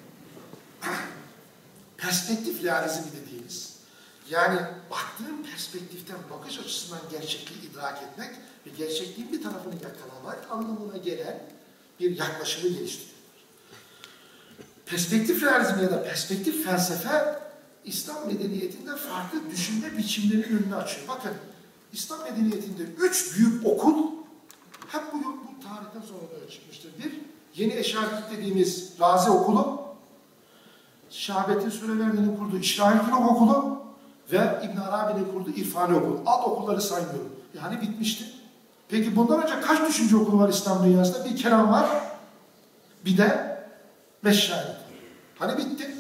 Perspektif realizmi dediğimiz. Yani baktığın perspektiften, bakış açısından gerçekliği idrak etmek ve gerçekliğin bir tarafını yakalamak anlamına gelen bir yaklaşımı geliştiriyor. Perspektif realizmi ya da perspektif felsefe İslam medeniyetinde farklı düşünme biçimlerinin önünü açıyor. Bakın İslam medeniyetinde üç büyük okul hep bu, bu tarihten sonra böyle çıkmıştır. Bir, yeni eşarilik dediğimiz Razi okulu, Şahabettin Süreverdi'nin kurduğu İşrail okulu ve İbn Arabi'nin kurduğu İrfani okulu. Alt okulları saymıyorum. Yani bitmişti. Peki bundan önce kaç düşünce okulu var İslam dünyasında? Bir kelam var, bir de Meşşari. Hani bitti?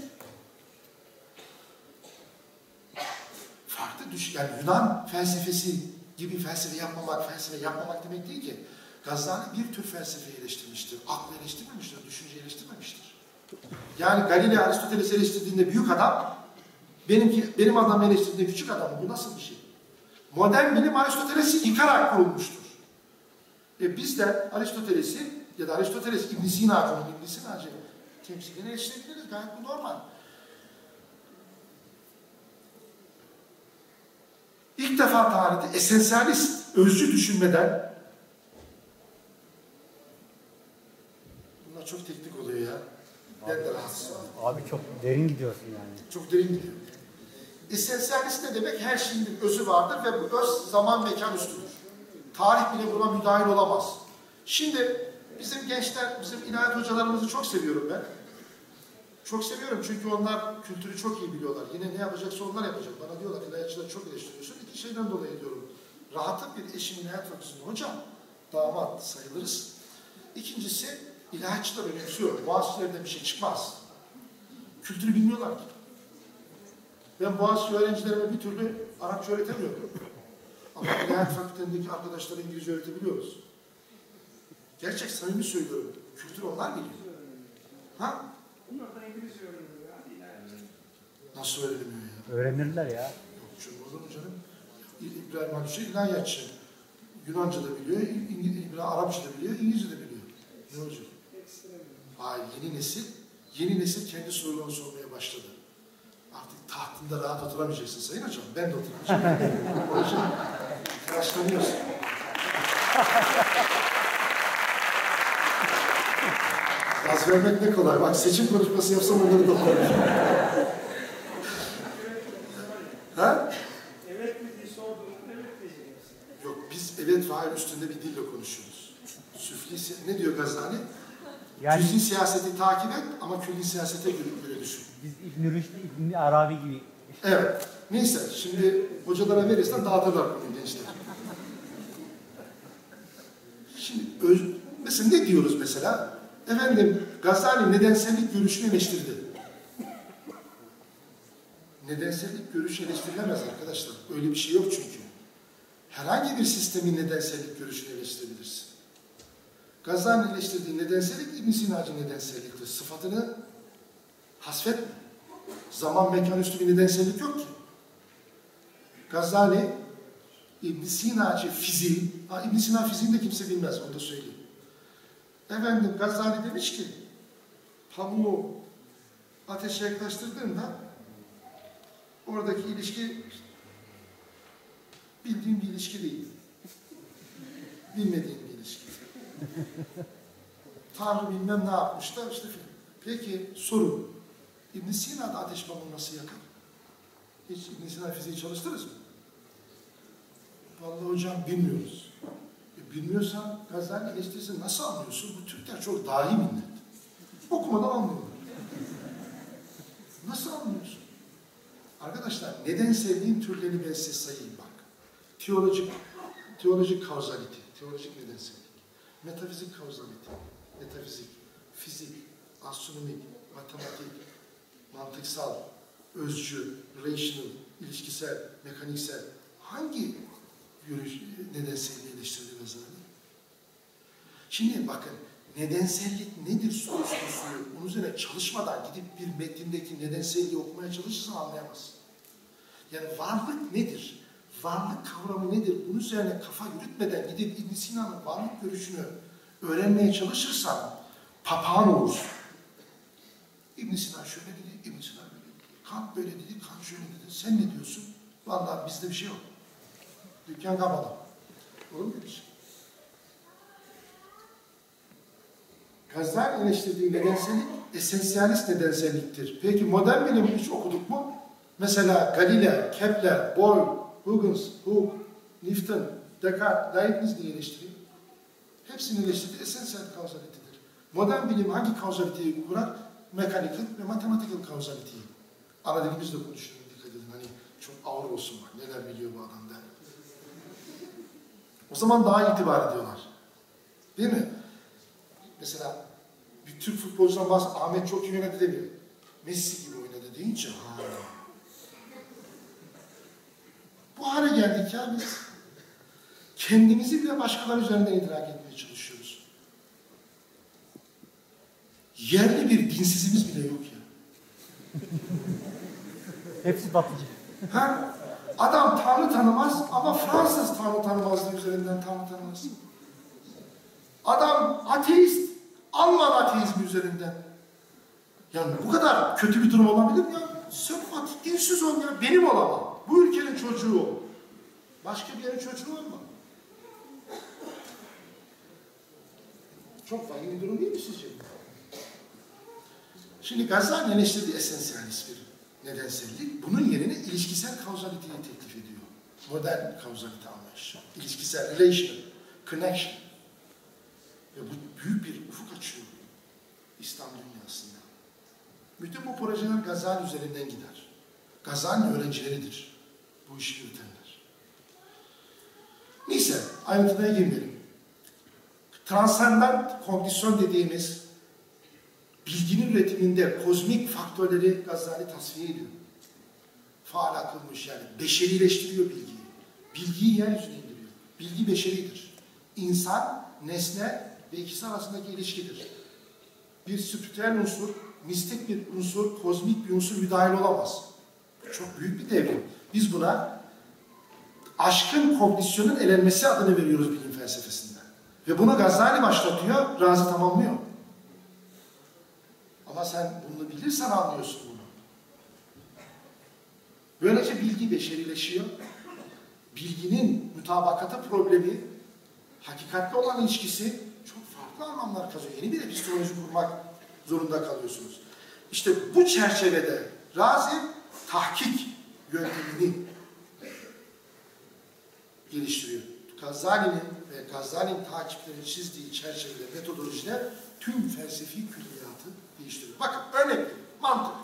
Farklı düş, yani Yunan felsefesi gibi felsefe yapmamak, felsefe yapmamak demek değil ki. Gazali bir tür felsefeyi eleştirmiştir. Aklı eleştirmemiştir, düşünce eleştirmemiştir. Yani Galileo Aristoteles'i eleştirdiğinde büyük adam, benimki, benim adamı eleştirdiğinde küçük adam. Bu nasıl bir şey? Modern bilim Aristoteles'i yıkarak kurulmuştur. E biz de Aristoteles'i ya da Aristoteles İbn Sina'cının İbn Sina'cı temsilini eleştirebiliriz. Gayet bu normal. İlk defa tarihte esensyalist, özcü düşünmeden, bunlar çok teknik oluyor ya. Ben de rahatsızım. Abi çok derin gidiyorsun yani. Çok derin gidiyor. Esensyalist ne demek? Her şeyin bir özü vardır ve bu öz zaman mekan üstüdür. Tarih bile buna müdahil olamaz. Şimdi bizim gençler, bizim ilahiyat hocalarımızı çok seviyorum ben. Çok seviyorum çünkü onlar kültürü çok iyi biliyorlar. Yine ne yapacaksa onlar yapacak. Bana diyorlar ilahiyatçıları çok eleştiriyorsun. İki şeyden dolayı diyorum. Rahatım bir eşim ilahiyat fakültesinde. Hocam damat sayılırız. İkincisi, ilahiyatçılar önemsiyor. Boğaziçi'lerden bir şey çıkmaz. Kültürü bilmiyorlar ki. Ben Boğaziçi öğrencilerime bir türlü Arapça öğretemiyorum. Ama ilahiyat fakültesindeki arkadaşlara İngilizce öğretebiliyoruz. Gerçek, samimi söylüyorum. Kültürü onlar biliyor. Ha? Bunlar da İngilizce öğreniyor ya. Nasıl öğrenemiyor ya? Öğrenirler ya. Yok canım, olur mu canım? İbrahim Alişe ilahiyatçı. Yunanca da biliyor, İngiliz, Arapça da biliyor, İngilizce de biliyor. Ne olacak? Hayır, yeni nesil, yeni nesil kendi sorularını sormaya başladı. Artık tahtında rahat oturamayacaksın Sayın Hocam. Ben de oturamayacağım. Hocam, tıraşlanıyorsun. Gaz vermek ne kolay. Bak seçim konuşması yapsam onları da konuşacağım. Ha? Evet mi diye sordum, evet diyeceksin. Yok, biz evet ve hayır üstünde bir dille konuşuyoruz. Süfli, ne diyor Gazali? Yani Cüz'i siyaseti takip et ama külli siyasete göre, göre düşün. biz İbn-i Rüşd, İbn-i Arabi gibi. Evet. Neyse, şimdi hocalara verirsen dağıtırlar bunu gençler. Şimdi, öz, mesela ne diyoruz mesela? Efendim, Gazali nedensellik görüşünü eleştirdi. Nedensellik görüşü eleştirilemez arkadaşlar. Öyle bir şey yok çünkü. Herhangi bir sistemin nedensellik görüşünü eleştirebilirsin. Gazali'nin eleştirdiği nedensellik İbn Sina'cı nedenselliktir. Sıfatını hasfetme. Zaman mekan üstü bir nedensellik yok ki. Gazali İbn Sina'cı fiziği, ha İbn Sina fiziğini de kimse bilmez, onu da söyleyeyim. Efendim Gazali demiş ki pamuğu ateşe yaklaştırdığında oradaki ilişki bildiğin bir ilişki değil. Bilmediğin bir ilişki. Tanrı bilmem ne yapmışlar işte. Peki soru. İbn Sina'da ateş pamuğu nasıl yakar? Hiç İbn Sina fiziği çalıştınız mı? Vallahi hocam bilmiyoruz. E, bilmiyorsan Gazali eleştirisini nasıl anlıyorsun? Bu Türkler çok dahi millet. Okumadan anlıyorlar. Nasıl anlıyorsun? Arkadaşlar nedenselliğin türlerini ben size sayayım bak. Teolojik, teolojik kauzalite, teolojik nedensellik. Metafizik kauzalite, metafizik, fizik, astronomik, matematik, mantıksal, özcü, rational, ilişkisel, mekaniksel. Hangi görüş, nedenselliği eleştirdi Gazali? Şimdi bakın, nedensellik nedir sorusu soruyor. Onun üzerine çalışmadan gidip bir metindeki nedenselliği okumaya çalışırsan anlayamazsın. Yani varlık nedir? Varlık kavramı nedir? Bunun üzerine kafa yürütmeden gidip İbn Sina'nın varlık görüşünü öğrenmeye çalışırsan papağan olursun. İbn Sina şöyle dedi, İbn Sina böyle dedi. Kant böyle dedi, Kant şöyle dedi. Sen ne diyorsun? Vallahi bizde bir şey yok. Dükkan kapalı. Olur mu bir şey? Gazali eleştirdiği nedensellik esensyalist nedenselliktir. Peki modern bilimi hiç okuduk mu? Mesela Galileo, Kepler, Boyle, Huygens, Hooke, Newton, Descartes, Leibniz diye eleştiriyor. Hepsinin eleştirdiği esensyal kauzalitedir. Modern bilim hangi kauzaliteyi kurar? Mechanical ve mathematical kauzaliteyi. Ana dilimizle konuşuyorum, dikkat edin. Hani çok ağır olsun bak, neler biliyor bu adam der. O zaman daha itibar ediyorlar. Değil mi? Mesela bir Türk futbolcudan bahsediyor, Ahmet çok iyi oynadı demiyor. Messi gibi oynadı deyince ha. Bu hale geldik ya biz. Kendimizi bile başkaları üzerinden idrak etmeye çalışıyoruz. Yerli bir dinsizimiz bile yok ya. Hepsi batıcı. Ha? Adam Tanrı tanımaz ama Fransız Tanrı tanımazlığı üzerinden Tanrı tanımaz. Adam ateist, Alman ateizmi üzerinden. Yani bu kadar kötü bir durum olabilir mi ya? Sempatik, dinsiz ol ya. Benim olamam. Bu ülkenin çocuğu ol. Başka bir yerin çocuğu olma. Çok vahim bir durum değil mi sizce? Şimdi Gazali'nin eleştirdiği esensyalist bir nedensellik, bunun yerine ilişkisel kauzaliteyi teklif ediyor. Modern kauzalite anlayışı. İlişkisel, relation, connection. Ve bu büyük bir ufuk açıyor İslam dünyasında. Bütün bu projeler Gazali üzerinden gider. Gazali'nin öğrencileridir bu işi yürütenler. Neyse, ayrıntılara girmeyelim. Transcendent kondisyon dediğimiz bilginin üretiminde kozmik faktörleri Gazali tasfiye ediyor. Faal kılmış yani. Beşerileştiriyor bilgiyi. Bilgiyi yeryüzüne indiriyor. Bilgi beşeridir. İnsan, nesne ve ikisi arasındaki ilişkidir. Bir spiritüel unsur, mistik bir unsur, kozmik bir unsur müdahil olamaz. Çok büyük bir devrim. Biz buna aşkın kognisyonun elenmesi adını veriyoruz bilim felsefesinde. Ve bunu Gazali başlatıyor, Razi tamamlıyor. Ama sen bunu bilirsen anlıyorsun bunu. Böylece bilgi beşerileşiyor. Bilginin mütabakatı problemi, hakikatle olan ilişkisi çok farklı anlamlar kazıyor. Yeni bir epistemoloji kurmak zorunda kalıyorsunuz. İşte bu çerçevede Razi tahkik yöntemini geliştiriyor. Gazali'nin ve Gazali'nin takiplerini çizdiği çerçevede, metodolojide tüm felsefi külliyatı değiştiriyor. Bakın örnek vereyim. Mantık.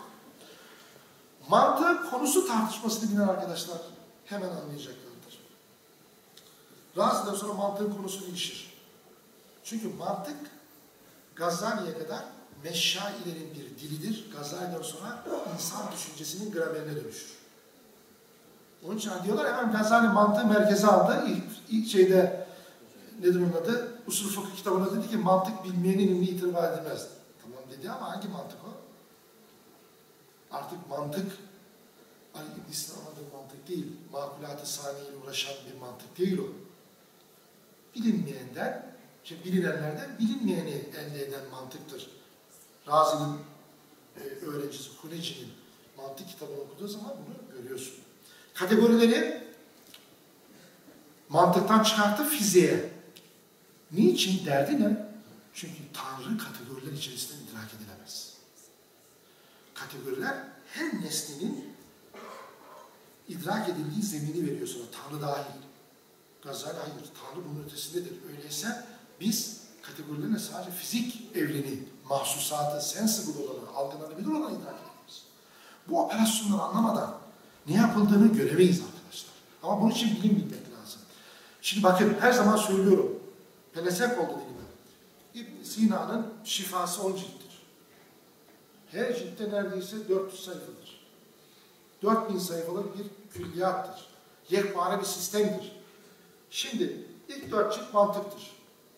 Mantığın konusu tartışmasını bilen arkadaşlar hemen anlayacaklardır. Razi'den sonra mantığın konusu değişir. Çünkü mantık Gazali'ye kadar meşşailerin bir dilidir. Gazali'den sonra insan düşüncesinin gramerine dönüşür. Onun için diyorlar hemen Gazali mantığı merkeze aldı. İlk, ilk şeyde nedir onun adı? Usul fıkıh kitabında dedi ki mantık bilmeyenin ilmi itibar edilmez. Tamam dedi ama hangi mantık o? Artık mantık Ali İbn Sina'nın mantık değil. Makulat-ı saniyeyle uğraşan bir mantık değil o. Bilinmeyenden, işte bilinenlerden bilinmeyeni elde eden mantıktır. Razi'nin e, öğrencisi Huneci'nin mantık kitabını okuduğu zaman bunu görüyorsun. Kategorileri mantıktan çıkarttı fiziğe. Niçin? Derdi ne? Çünkü Tanrı kategoriler içerisinde idrak edilemez. Kategoriler her nesnenin idrak edildiği zemini veriyor sana. Tanrı dahil. Gazali hayır. Tanrı bunun ötesindedir. Öyleyse biz kategorilerine sadece fizik evreni, mahsusatı, sensible olanı, algılanabilir olanı idrak ederiz. Bu operasyonları anlamadan ne yapıldığını göremeyiz arkadaşlar. Ama bunun için bilim bilmek lazım. Şimdi bakın her zaman söylüyorum. Pelesek oldu dilime. İbn Sina'nın şifası on cilttir. Her ciltte neredeyse dört yüz sayfadır. dört bin sayfalık bir külliyattır. Yekpare bir sistemdir. Şimdi ilk dört cilt mantıktır.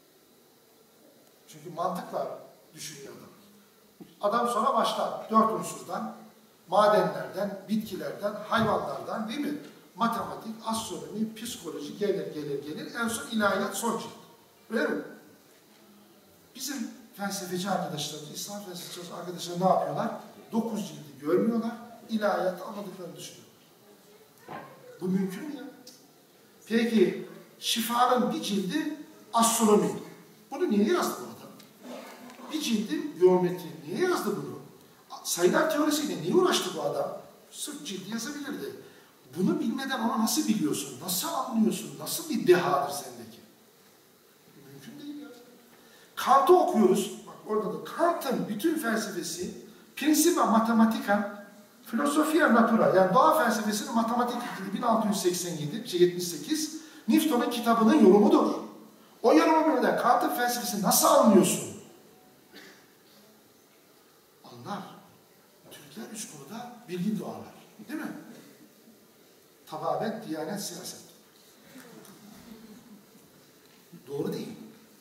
Çünkü mantıkla düşünüyor adam. Adam sonra başlar dört unsurdan, madenlerden, bitkilerden, hayvanlardan değil mi? Matematik, astronomi, psikoloji gelir gelir gelir. En son ilahiyat son cilt. Öyle mi? Bizim felsefeci arkadaşlarımız, İslam felsefeci arkadaşlar ne yapıyorlar? Dokuz cildi görmüyorlar. İlahiyatı anladıklarını düşünüyorlar. Bu mümkün mü ya? Peki şifanın bir cildi astronomi. Bunu niye yazdı bu adam? Bir cildi geometri. Niye yazdı bunu? Sayılar teorisiyle niye uğraştı bu adam? Sırf cildi yazabilirdi. Bunu bilmeden onu nasıl biliyorsun? Nasıl anlıyorsun? Nasıl bir dehadır sendeki? Mümkün değil ya. Kant'ı okuyoruz. Bak orada da Kant'ın bütün felsefesi Principia Mathematica Philosophia Natura yani doğa felsefesinin matematik bin altı yüz seksen yedi yetmiş sekiz Newton'un kitabının yorumudur. O yorumu bilmeden Kant'ın felsefesini nasıl anlıyorsun? Anlar. Türkler üç konuda bilgi doğarlar. Değil mi? Tababet, diyanet, siyaset. Doğru değil.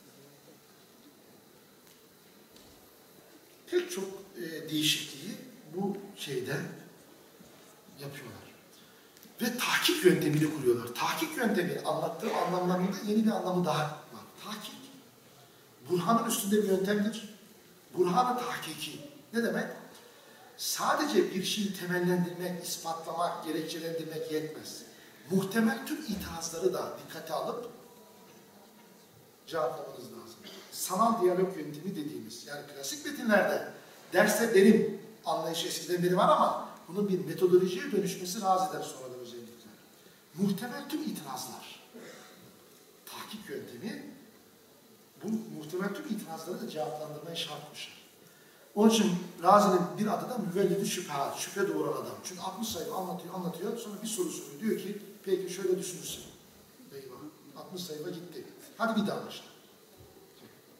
Pek çok e, değişikliği bu şeyde yapıyorlar. Ve tahkik yöntemini kuruyorlar. Tahkik yöntemi anlattığı anlamlarında yeni bir anlamı daha var. Tahkik. Burhan'ın üstünde bir yöntemdir. Burhan-ı tahkiki. Ne demek? Sadece bir şeyi temellendirmek, ispatlamak, gerekçelendirmek yetmez. Muhtemel tüm itirazları da dikkate alıp cevaplamanız lazım. Sanal diyalog yöntemi dediğimiz, yani klasik metinlerde derste derim anlayışı eskiden beri var ama bunun bir metodolojiye dönüşmesi Razi'den sonra da özellikle. Muhtemel tüm itirazlar. Tahkik yöntemi bu muhtemel tüm itirazları da cevaplandırmaya şart koşar. Onun için Razi'nin bir adı da müvellid-i şüphe, şüphe doğuran adam. Çünkü altmış sayfa anlatıyor, anlatıyor, sonra bir soru soruyor. Diyor ki, peki şöyle düşünürsün. Eyvah, altmış sayfa gitti. Hadi bir daha başla.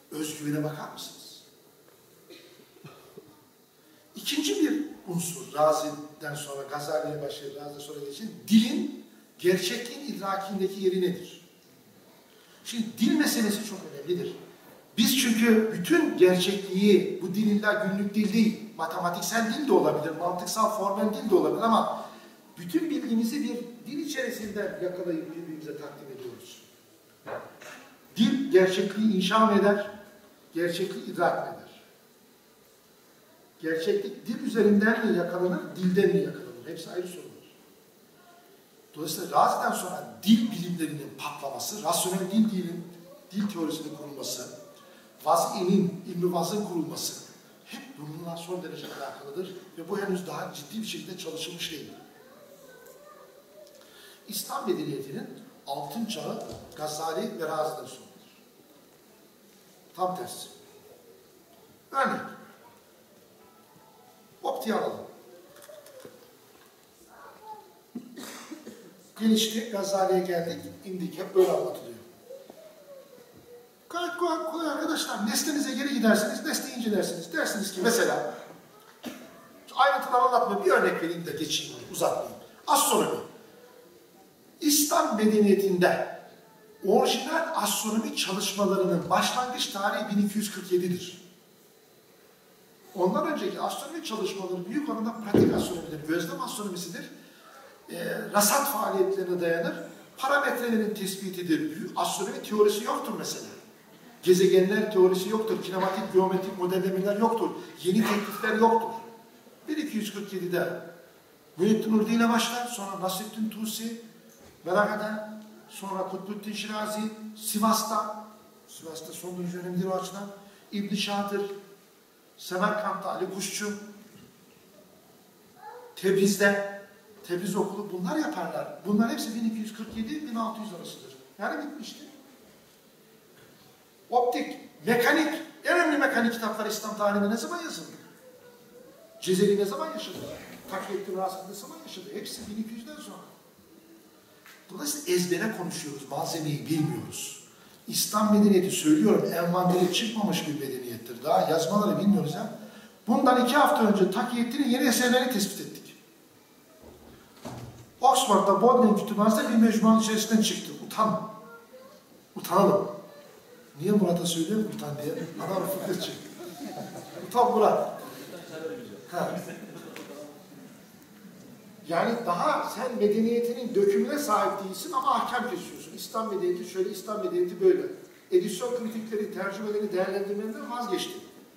özgüvene bakar mısınız? İkinci bir unsur, Razi'den sonra, Gazali'ye başlayıp Razi'den sonra geçin, dilin gerçekliğin idrakindeki yeri nedir? Şimdi dil meselesi çok önemlidir. Biz çünkü bütün gerçekliği, bu dil illa günlük dil değil, matematiksel dil de olabilir, mantıksal formel dil de olabilir ama bütün bilgimizi bir dil içerisinde yakalayıp birbirimize takdim ediyoruz. Dil gerçekliği inşa mı eder? Gerçekliği idrak mı eder? Gerçeklik dil üzerinden mi yakalanır, dilden mi yakalanır? Hepsi ayrı sorular. Dolayısıyla Razi'den sonra dil bilimlerinin patlaması, rasyonel dil dilin, dil teorisinin kurulması, Vaz'inin, İbn-i Vaz'ın kurulması hep bununla son derece alakalıdır ve bu henüz daha ciddi bir şekilde çalışılmış değil. İslam medeniyetinin altın çağı Gazali ve Razi'den sonradır. Tam tersi. Örnek. Optiği alalım. Gelişti, Gazali'ye geldik, indik, hep böyle anlatılıyor. Gayet kolay, kolay arkadaşlar. Nesnenize geri gidersiniz, nesneyi incelersiniz. Dersiniz ki mesela, ayrıntılar anlatmaya bir örnek vereyim de geçeyim, uzatmayayım. Astronomi. İslam medeniyetinde orijinal astronomi çalışmalarının başlangıç tarihi bin iki yüz kırk yedi'dir. Ondan önceki astronomi çalışmaları büyük oranda pratik astronomidir, gözlem astronomisidir. E, rasat faaliyetlerine dayanır. Parametrelerin tespitidir. Büyük astronomi teorisi yoktur mesela. Gezegenler teorisi yoktur. Kinematik, geometrik modellemeler yoktur. Yeni teklifler yoktur. bin iki yüz kırk yedi'de Muhyiddin Urdi ile başlar. Sonra Nasreddin Tusi, Melaka'da, sonra Kutbuddin Şirazi, Sivas'ta, Sivas'ta son derece önemlidir o açıdan. İbn Şatır, Semerkant'ta Ali Kuşçu, Tebriz'de, Tebriz okulu bunlar yaparlar. Bunlar hepsi bin iki yüz kırk yedi bin altı yüz arasıdır. Yani bitmişti. Optik, mekanik, en önemli mekanik kitaplar İslam tarihinde ne zaman yazıldı? Cezeri ne zaman yaşadı? Takiyettin Rasim ne zaman yaşadı? Hepsi bin iki yüz'den sonra. Dolayısıyla ezbere konuşuyoruz, malzemeyi bilmiyoruz. İslam medeniyeti söylüyorum, envanteri çıkmamış bir medeniyettir. Daha yazmaları bilmiyoruz ya. Bundan iki hafta önce Takiyettin'in yeni eserlerini tespit ettik. Oxford'da Bodleian Kütüphanesi'nde bir mecmuanın içerisinden çıktı. Utan. Utanalım. Niye Murat'a söylüyorum utan diye? Adam fıkıhçı. Utan Murat. Ha. Yani daha sen medeniyetinin dökümüne sahip değilsin ama ahkam kesiyorsun. İslam medeniyeti şöyle, İslam medeniyeti böyle. Edisyon kritikleri, tercümeleri değerlendirmelerinden vazgeçti.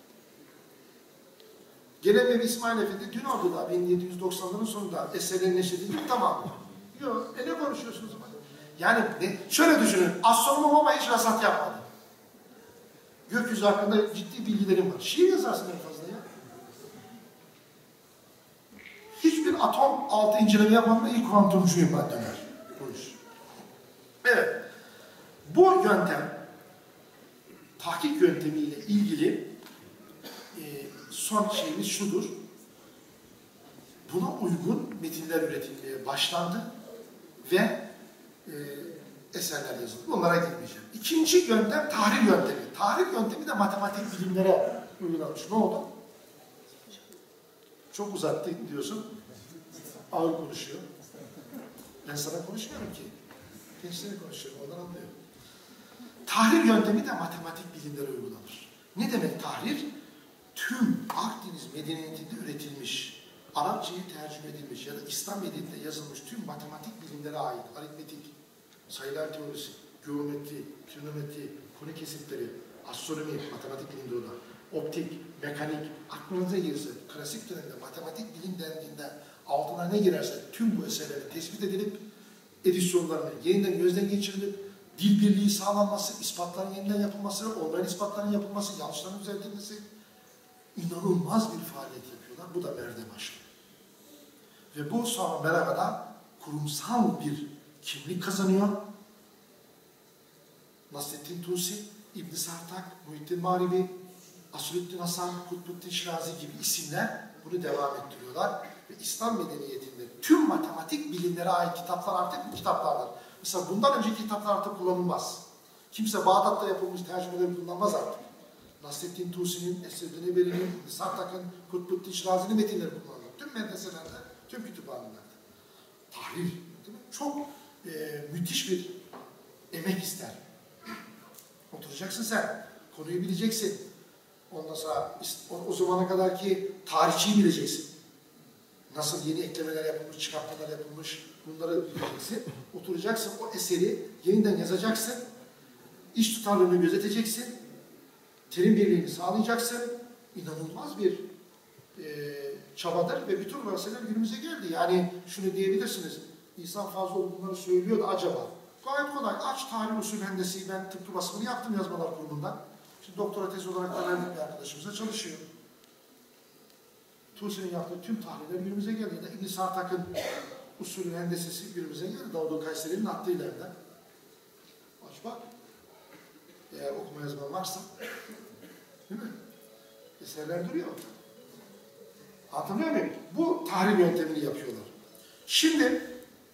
Gelemevi İsmail Efendi dün oldu da bin yedi yüz doksanların sonunda eserlerin neşredildi mi? Tamam. Yok. E ne konuşuyorsunuz o zaman? Yani ne? Şöyle düşünün. Astronom ama hiç rasat yapmadı. Gökyüzü hakkında ciddi bilgilerim var. Şiir yazarsın en fazla ya. Hiçbir atom altı inceleme yapmadan ilk kuantumcuyum ben döner. Bu iş. Evet. Bu yöntem tahkik yöntemiyle ilgili e, son şeyimiz şudur. Buna uygun metinler üretilmeye başlandı ve e, eserler yazıldı. Bunlara girmeyeceğim. İkinci yöntem tahrir yöntemi. Tahrir yöntemi de matematik bilimlere uygulanmış. Ne oldu? Çok uzattı diyorsun. Ağır konuşuyor. Ben sana konuşmuyorum ki. Gençlere konuşuyorum. Ondan anlıyorum. Tahrir yöntemi de matematik bilimlere uygulanır. Ne demek tahrir? Tüm Akdeniz medeniyetinde üretilmiş, Arapçayı tercüme edilmiş ya da İslam medeniyetinde yazılmış tüm matematik bilimlere ait aritmetik, sayılar teorisi, geometri, trigonometri, konu kesitleri, astronomi, matematik bilimde olan, optik, mekanik, aklınıza girse, klasik dönemde matematik bilim dendiğinde altına ne girerse tüm bu eserlerin tespit edilip, edisyonlarına yeniden gözden geçirilip, dil birliği sağlanması, ispatların yeniden yapılması, olmayan ispatların yapılması, yanlışların düzeltilmesi, inanılmaz bir faaliyet yapıyorlar. Bu da Merde başlıyor. Ve bu sonra Meraka'da kurumsal bir kimlik kazanıyor. Nasreddin Tusi, İbn Sartak, Muhyiddin Mağribi, Asuluddin Hasan, Kutbuddin Şirazi gibi isimler bunu devam ettiriyorlar. Ve İslam medeniyetinde tüm matematik bilimlere ait kitaplar artık bu kitaplardır. Mesela bundan önceki kitaplar artık kullanılmaz. Kimse Bağdat'ta yapılmış tercümeleri kullanmaz artık. Nasreddin Tusi'nin, Esseddin Eberi'nin, Sartak'ın, Kutbuddin Şirazi'nin metinleri kullanılır. Tüm medreselerde, tüm kütüphanelerde. Tahrir, değil mi? Çok e, müthiş bir emek ister. Oturacaksın sen, konuyu bileceksin. Ondan sonra o, o zamana kadarki tarihçiyi bileceksin. Nasıl yeni eklemeler yapılmış, çıkartmalar yapılmış, bunları bileceksin. Oturacaksın, o eseri yeniden yazacaksın. İş tutarlılığını gözeteceksin. Terim birliğini sağlayacaksın. İnanılmaz bir e, çabadır ve bütün meseleler günümüze geldi. Yani şunu diyebilirsiniz, İhsan Fazlıoğlu bunları söylüyor da acaba? Gayet kolay. Aç tarih usul hendesiyi, ben tıpkı basımını yaptım yazmalar kurumundan. Şimdi doktora tezi olarak da verdik bir arkadaşımıza çalışıyor. Tusi'nin yaptığı tüm tahliller günümüze geldi. Ya da İbn-i Sartak'ın usulü hendesisi günümüze geldi. Davud Kayseri'nin attığı ileride. Aç bak. Eğer okuma yazma varsa, değil mi? Eserler duruyor. Anlatabiliyor muyum? Bu tahrip yöntemini yapıyorlar. Şimdi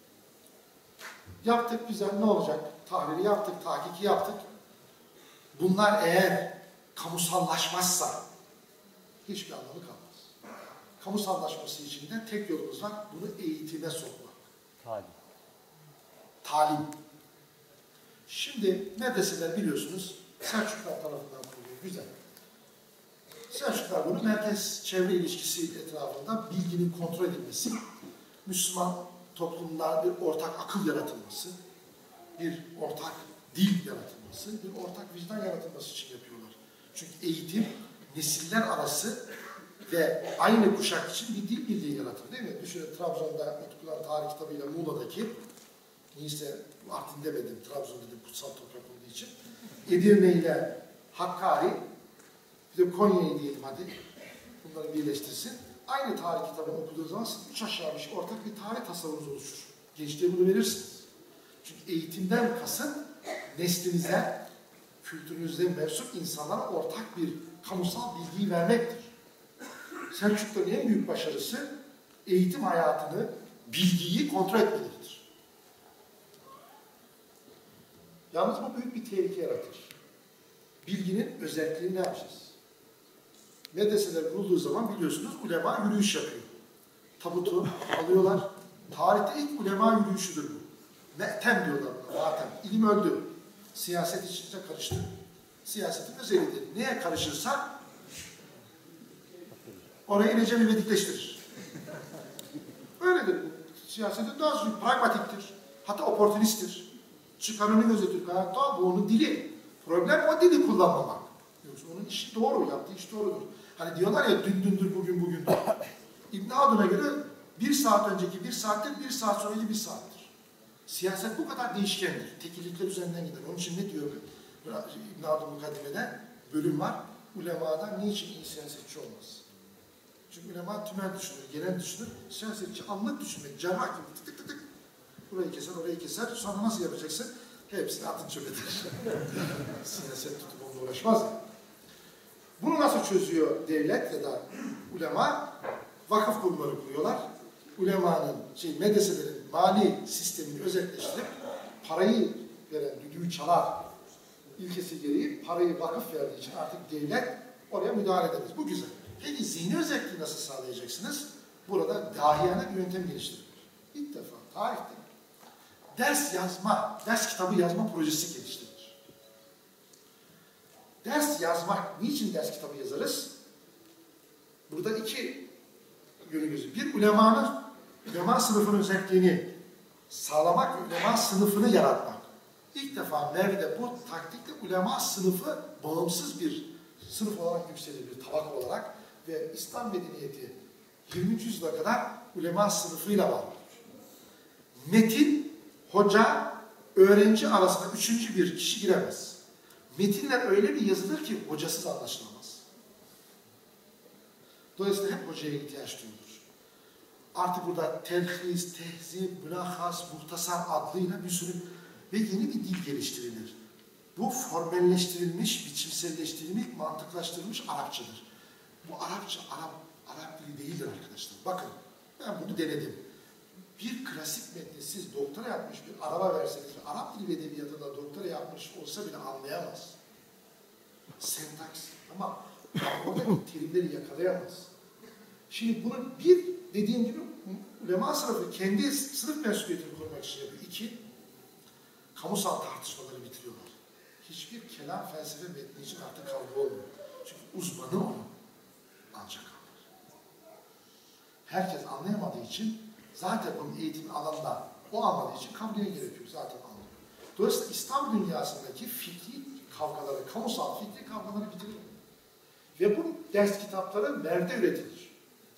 yaptık, güzel, ne olacak? Tahriri yaptık, tahkiki yaptık. Bunlar eğer kamusallaşmazsa hiçbir anlamı kalmaz. Kamusallaşması için de tek yolumuz var, bunu eğitime sokmak. Talim. Talim. Şimdi medreseler biliyorsunuz Selçuklular tarafından kuruluyor. Güzel. Selçuklular bunu merkez çevre ilişkisi etrafında bilginin kontrol edilmesi, Müslüman toplumda bir ortak akıl yaratılması, bir ortak dil yaratılması, bir ortak vicdan yaratılması için yapıyorlar. Çünkü eğitim nesiller arası ve aynı kuşak için bir dil birliği yaratır, değil mi? Düşünün Trabzon'da Utkular Tarih kitabıyla Muğla'daki, neyse Artvin demedim, Trabzon dedim kutsal toprak olduğu için, Edirne ile Hakkari, bir de Konya'yı diyelim hadi, bunları birleştirsin. Aynı tarih kitabını okuduğunuz zaman üç aşağı beş ortak bir tarih tasavvurunuz oluşur. Gençliğe bunu verirsiniz. Çünkü eğitimden kasıt neslinize, kültürünüzde mensup insanlara ortak bir kamusal bilgiyi vermektir. Selçukluların en büyük başarısı eğitim hayatını, bilgiyi kontrol etmeleridir. Yalnız bu büyük bir tehlike yaratır. Bilginin özelliğini ne yapacağız? Medreseler kurulduğu zaman biliyorsunuz ulema yürüyüş yapıyor. Tabutu alıyorlar. Tarihte ilk ulema yürüyüşüdür bu. Me'tem diyorlar buna. Matem. İlim öldü. Siyaset içinde karıştı. Siyasetin özelliğidir. Neye karışırsa orayı Recep İvedikleştirir. Öyledir bu. Siyasetin daha zor, pragmatiktir. Hatta oportunisttir. Çıkarını gözetir. Gayet doğal. Bu onun dili. Problem o dili kullanmamak. Yoksa onun işi doğru, yaptığı iş doğrudur. Hani diyorlar ya dün dündür, bugün bugündür. İbn Haldun'a göre bir saat önceki bir saattir, bir saat sonraki bir saattir. Siyaset bu kadar değişkendir. Tekillikler üzerinden gider. Onun için ne diyor İbn Haldun mukaddimede? Bölüm var. Ulemadan niçin iyi siyasetçi olmaz? Çünkü ulema tümel düşünür, genel düşünür. Siyasetçi anlık düşünmek, cerrah gibi tık tık tık tık. Burayı keser, orayı keser. Sonra nasıl yapacaksın? Hepsini atın çöpe siyaset tutup onunla uğraşmaz ya. Bunu nasıl çözüyor devlet ya da ulema? Vakıf kurumları kuruyorlar. Ulemanın, şey, medreselerin mali sistemini özelleştirip parayı veren düdüğü çalar ilkesi gereği parayı vakıf verdiği için artık devlet oraya müdahale edemez. Bu güzel. Peki zihni özelliği nasıl sağlayacaksınız? Burada dahiyane bir yöntem geliştirilir. İlk defa tarihte ders yazma, ders kitabı yazma projesi geliştirilir. Ders yazmak, niçin ders kitabı yazarız? Burada iki yönü gözü. Bir, ulemanın, ulema sınıfının özelliğini sağlamak ve ulema sınıfını yaratmak. İlk defa Merv'de bu taktikle ulema sınıfı bağımsız bir sınıf olarak yükselir, bir tabak olarak ve İslam medeniyeti yirminci yüzyıla kadar ulema sınıfıyla var. Metin, hoca, öğrenci arasında üçüncü bir kişi giremez. Metinler öyle bir yazılır ki hocasız anlaşılamaz. Dolayısıyla hep hocaya ihtiyaç duyulur. Artık burada telhis, tehzip, mülahhas, muhtasar adıyla bir sürü ve yeni bir dil geliştirilir. Bu formelleştirilmiş, biçimselleştirilmiş, mantıklaştırılmış Arapçadır. Bu Arapça, Arap, Arap dili değildir arkadaşlar. Bakın, ben bunu denedim. Bir klasik metni siz doktora yapmış bir araba verseniz, Arap dili ve edebiyatında doktora yapmış olsa bile anlayamaz. sentaks ama oradaki terimleri yakalayamaz. Şimdi bunu bir, dediğim gibi ulema sınıfı kendi sınıf mensubiyetini korumak için yapıyor. İki, kamusal tartışmaları bitiriyorlar. Hiçbir kelam felsefe metni için artık kavga olmuyor. Çünkü uzmanı onu ancak anlar. Herkes anlayamadığı için zaten onun eğitim alanında o anladığı için kavgaya gerekiyor. Zaten anlıyor. Dolayısıyla İslam dünyasındaki fikri kavgaları, kamusal fikri kavgaları bitiriyor. Ve bu ders kitapları nerede üretilir?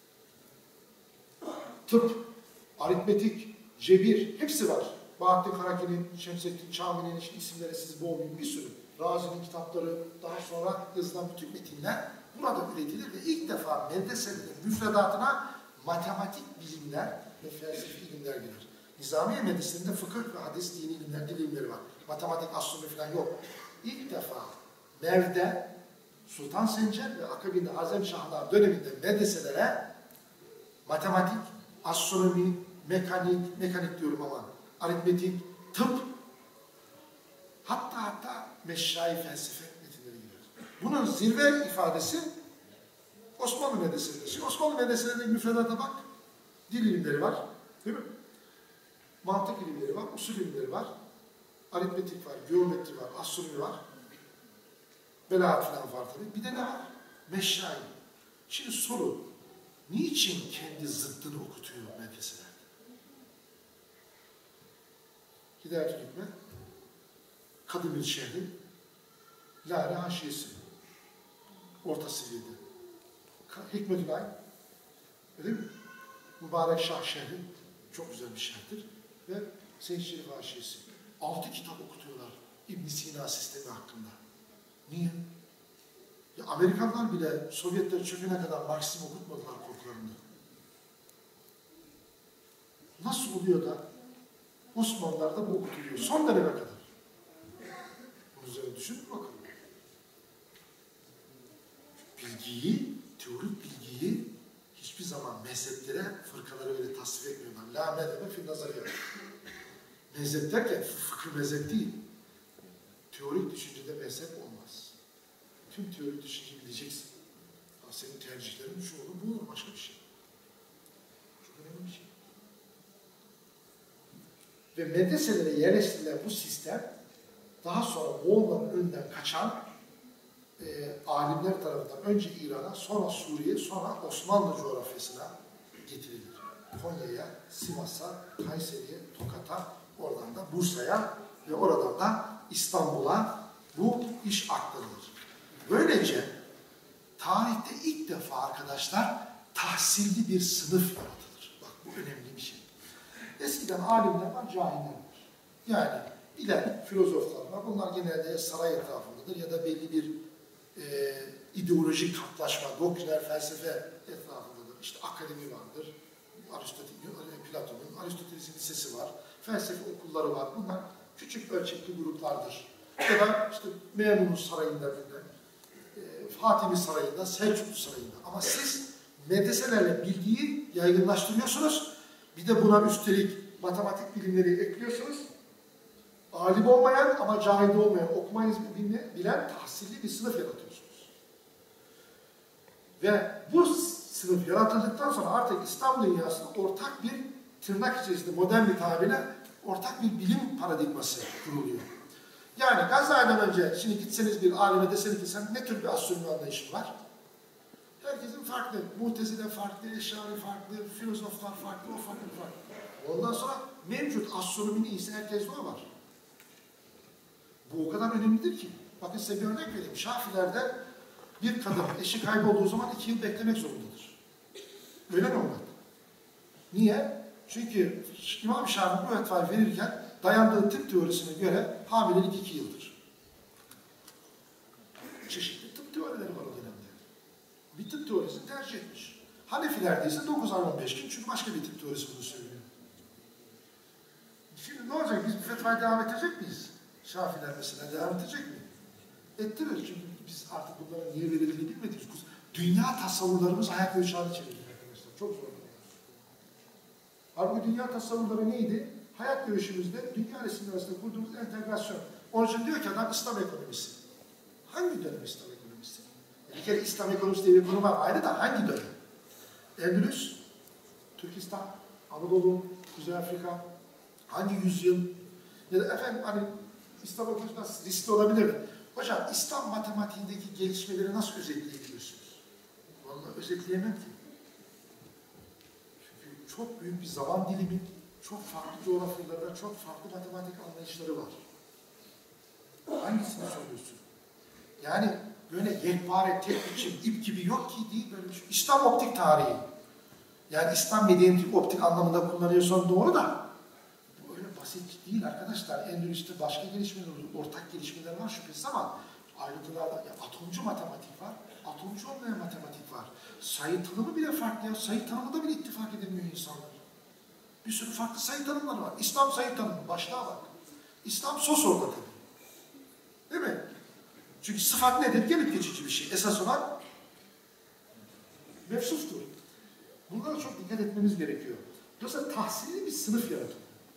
Tıp, aritmetik, cebir, hepsi var. Bahattin Karaki'nin, Şemsettin Çami'nin işte isimleri siz boğmayın, bir sürü. Razi'nin kitapları, daha sonra yazılan bütün metinler burada üretilir ve ilk defa medreselerin müfredatına matematik bilimler ve felsefi ilimler girer. Nizamiye medresesinde fıkıh ve hadis, dini ilimler, dil ilimleri var. Matematik, astronomi falan yok. İlk defa Merv'de Sultan Sencer ve akabinde Azemşahlar döneminde medreselere matematik, astronomi, mekanik, mekanik diyorum ama aritmetik, tıp, hatta hatta meşrai felsefe metinleri girer. Bunun zirve ifadesi Osmanlı medreseleri. Şimdi Osmanlı medreselerinde müfredata bak, dil ilimleri var, değil mi? Mantık ilimleri var, usul ilimleri var, aritmetik var, geometri var, astronomi var, belaat falan var tabii. Bir de ne var? Meşrai. Şimdi soru, niçin kendi zıttını okutuyor medreselerde? Hidayetül Hikmet, Kadımil Şehri, Lale Haşiyesi, orta seviyede. Hikmetül Ayn, değil mi? Mübarek Şah Şehri, çok güzel bir şehirdir. Ve Seyyid Şerif Haşiyesi. Altı kitap okutuyorlar İbn Sina sistemi hakkında. Niye? Ya Amerikanlar bile Sovyetler çökene kadar Marksizm okutmadılar korkularında. Nasıl oluyor da Osmanlılar'da bu okutuluyor? Son döneme kadar. Bunun üzerine düşünün bakalım. Bilgiyi, teorik bilgiyi hiçbir zaman mezheplere, fırkalara öyle tasvir etmiyorlar. La mezhebe fil nazariyat. Mezhep derken fıkıh mezhep değil. Teorik düşüncede mezhep olmaz. Tüm teorik düşünceyi bileceksin. Ya senin tercihlerin şu olur, bu olur, başka bir şey. Çok önemli bir şey. Ve medreselere yerleştirilen bu sistem daha sonra Moğolların önünden kaçan e, alimler tarafından önce İran'a, sonra Suriye, sonra Osmanlı coğrafyasına getirilir. Konya'ya, Sivas'a, Kayseri'ye, Tokat'a, oradan da Bursa'ya ve oradan da İstanbul'a bu iş aktarılır. Böylece tarihte ilk defa arkadaşlar tahsilli bir sınıf yaratılır. Bak bu önemli bir şey. Eskiden alimler var, cahiller var. Yani bilen filozoflar var. Bunlar genelde saray etrafındadır ya da belli bir e, ideolojik katlaşma, doktriner felsefe etrafındadır. İşte akademi vardır. Aristoteles, Platon'un Aristoteles'in lisesi var. Felsefe okulları var. Bunlar küçük ölçekli gruplardır. Ya da işte Memnun Sarayı'nda bilmem, e, Fatimi Sarayı'nda, Selçuklu Sarayı'nda. Ama siz medreselerle bilgiyi yaygınlaştırıyorsunuz. Bir de buna üstelik matematik bilimleri ekliyorsunuz. Alim olmayan ama cahil olmayan, okumayı bilen tahsilli bir sınıf yaratıyorsunuz. Ve bu sınıf yaratıldıktan sonra artık İslam dünyasında ortak bir, tırnak içerisinde modern bir tabirle ortak bir bilim paradigması kuruluyor. Yani Gazali'den önce şimdi gitseniz bir alime deseniz ki sen ne tür bir astronomi anlayışın var? Herkesin farklı, Mu'tezile farklı, Eşari farklı, filozoflar farklı, o farklı farklı. Ondan sonra mevcut astronominin iyisi herkeste o var. Bu o kadar önemlidir ki. Bakın size bir örnek vereyim. Şafilerde bir kadın eşi kaybolduğu zaman iki yıl beklemek zorundadır. Öyle mi olmadı? Niye? Çünkü İmam Şafii bu fetvayı verirken dayandığı tıp teorisine göre hamilelik iki yıldır. Çeşitli tıp teorileri var o dönemde. Bir tıp teorisini tercih etmiş. Hanefilerde ise dokuz ay on beş gün çünkü başka bir tıp teorisi bunu söylüyor. Şimdi ne olacak? Biz bu fetvayı devam edecek miyiz? Şafiler mesela devam edecek mi? Ettirir çünkü biz artık bunların niye verildiğini bilmediğimiz dünya tasavvurlarımız ayak ölçü haline çevirdik arkadaşlar. Çok zor. Halbuki dünya tasavvurları neydi? Hayat görüşümüzde dünya resimleri arasında kurduğumuz entegrasyon. Onun için diyor ki adam İslam ekonomisi. Hangi dönem İslam ekonomisi? Bir kere İslam ekonomisi diye bir konu var. Ayrı da hangi dönem? Endülüs, Türkistan, Anadolu, Kuzey Afrika, hangi yüzyıl? Ya da efendim hani İslam ekonomisi nasıl riskli olabilir mi? Hocam İslam matematiğindeki gelişmeleri nasıl özetleyebiliyorsunuz? Vallahi özetleyemem ki. Çünkü çok büyük bir zaman dilimi, çok farklı coğrafyalarda, çok farklı matematik anlayışları var. Hangisini soruyorsun? Yani böyle yekpare, tek biçim, ip gibi yok ki değil böyle bir şey. İslam optik tarihi. Yani İslam medeniyeti optik anlamında kullanıyorsan doğru da bu öyle basit değil arkadaşlar. Endülüs'te başka gelişmeler olur, ortak gelişmeler var şüphesiz ama ayrıntılarda ya atomcu matematik var, atomcu olmayan matematik var. Sayı tanımı bile farklı ya. Sayı tanımında bile ittifak edemiyor insanlar. Bir sürü farklı sayı tanımları var. İslam sayı tanımı, başlığa bak. İslam sos orada tabii. Değil mi? Çünkü sıfat nedir? Gelip geçici bir şey. Esas olan mevsuftur. Bunlara çok dikkat etmemiz gerekiyor. Dolayısıyla tahsilli bir sınıf yaratıyor.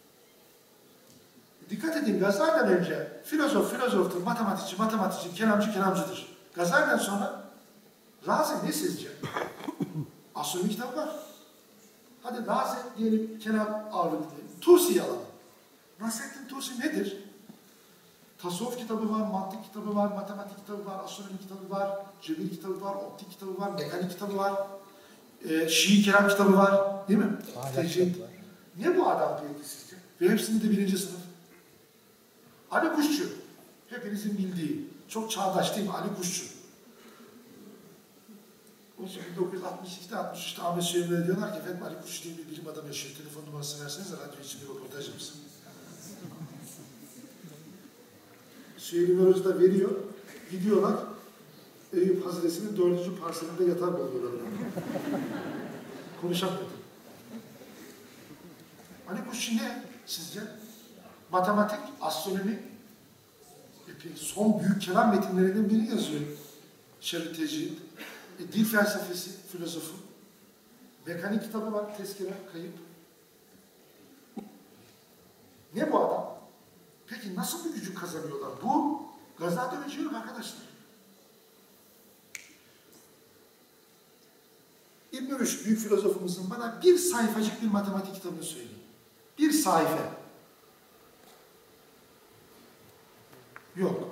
Dikkat edin, Gazali'den önce filozof filozoftur, matematikçi matematikçi, kelamcı kelamcıdır. Gazali'den sonra Razi ne sizce? Astronomi kitabı var. Hadi Razi diyelim, kelam ağırlıklı. Tusi'yi alalım. Nasrettin Tusi nedir? Tasavvuf kitabı var, mantık kitabı var, matematik kitabı var, astronomi kitabı var, cebir kitabı var, optik kitabı var, mekanik kitabı var, e, Şii kelam kitabı var, değil mi? Tecrübe. Ne bu adam peki sizce? Ve hepsinde de birinci sınıf. Ali Kuşçu, hepinizin bildiği, çok çağdaş değil mi? Ali Kuşçu. O zaman bin dokuz yüz altmış ikide altmış üçte Ahmet Süheyman'a diyorlar ki efendim Ali Kuşçu diye bir bilim adamı yaşıyor, telefon numarasını verseniz de radyo için bir röportaj yapsın. Süheyman Hoca da veriyor, gidiyorlar, Eyüp Hazretesi'nin dördüncü parselinde yatar buluyorlar. Konuşamıyordu. Ali Kuşçu ne sizce? Matematik, astronomi, son büyük kelam metinlerinden biri yazıyor. Şerh-i Tecrid, e, dil felsefesi, filozofu, mekanik kitabı var, tezkere, kayıp. Ne bu adam? Peki nasıl bir gücü kazanıyorlar? Bu Gazali'den önce yok arkadaşlar. İbn-i Rüşd, büyük filozofumuzun bana bir sayfacık bir matematik kitabını söyleyin. Bir sayfa. Yok.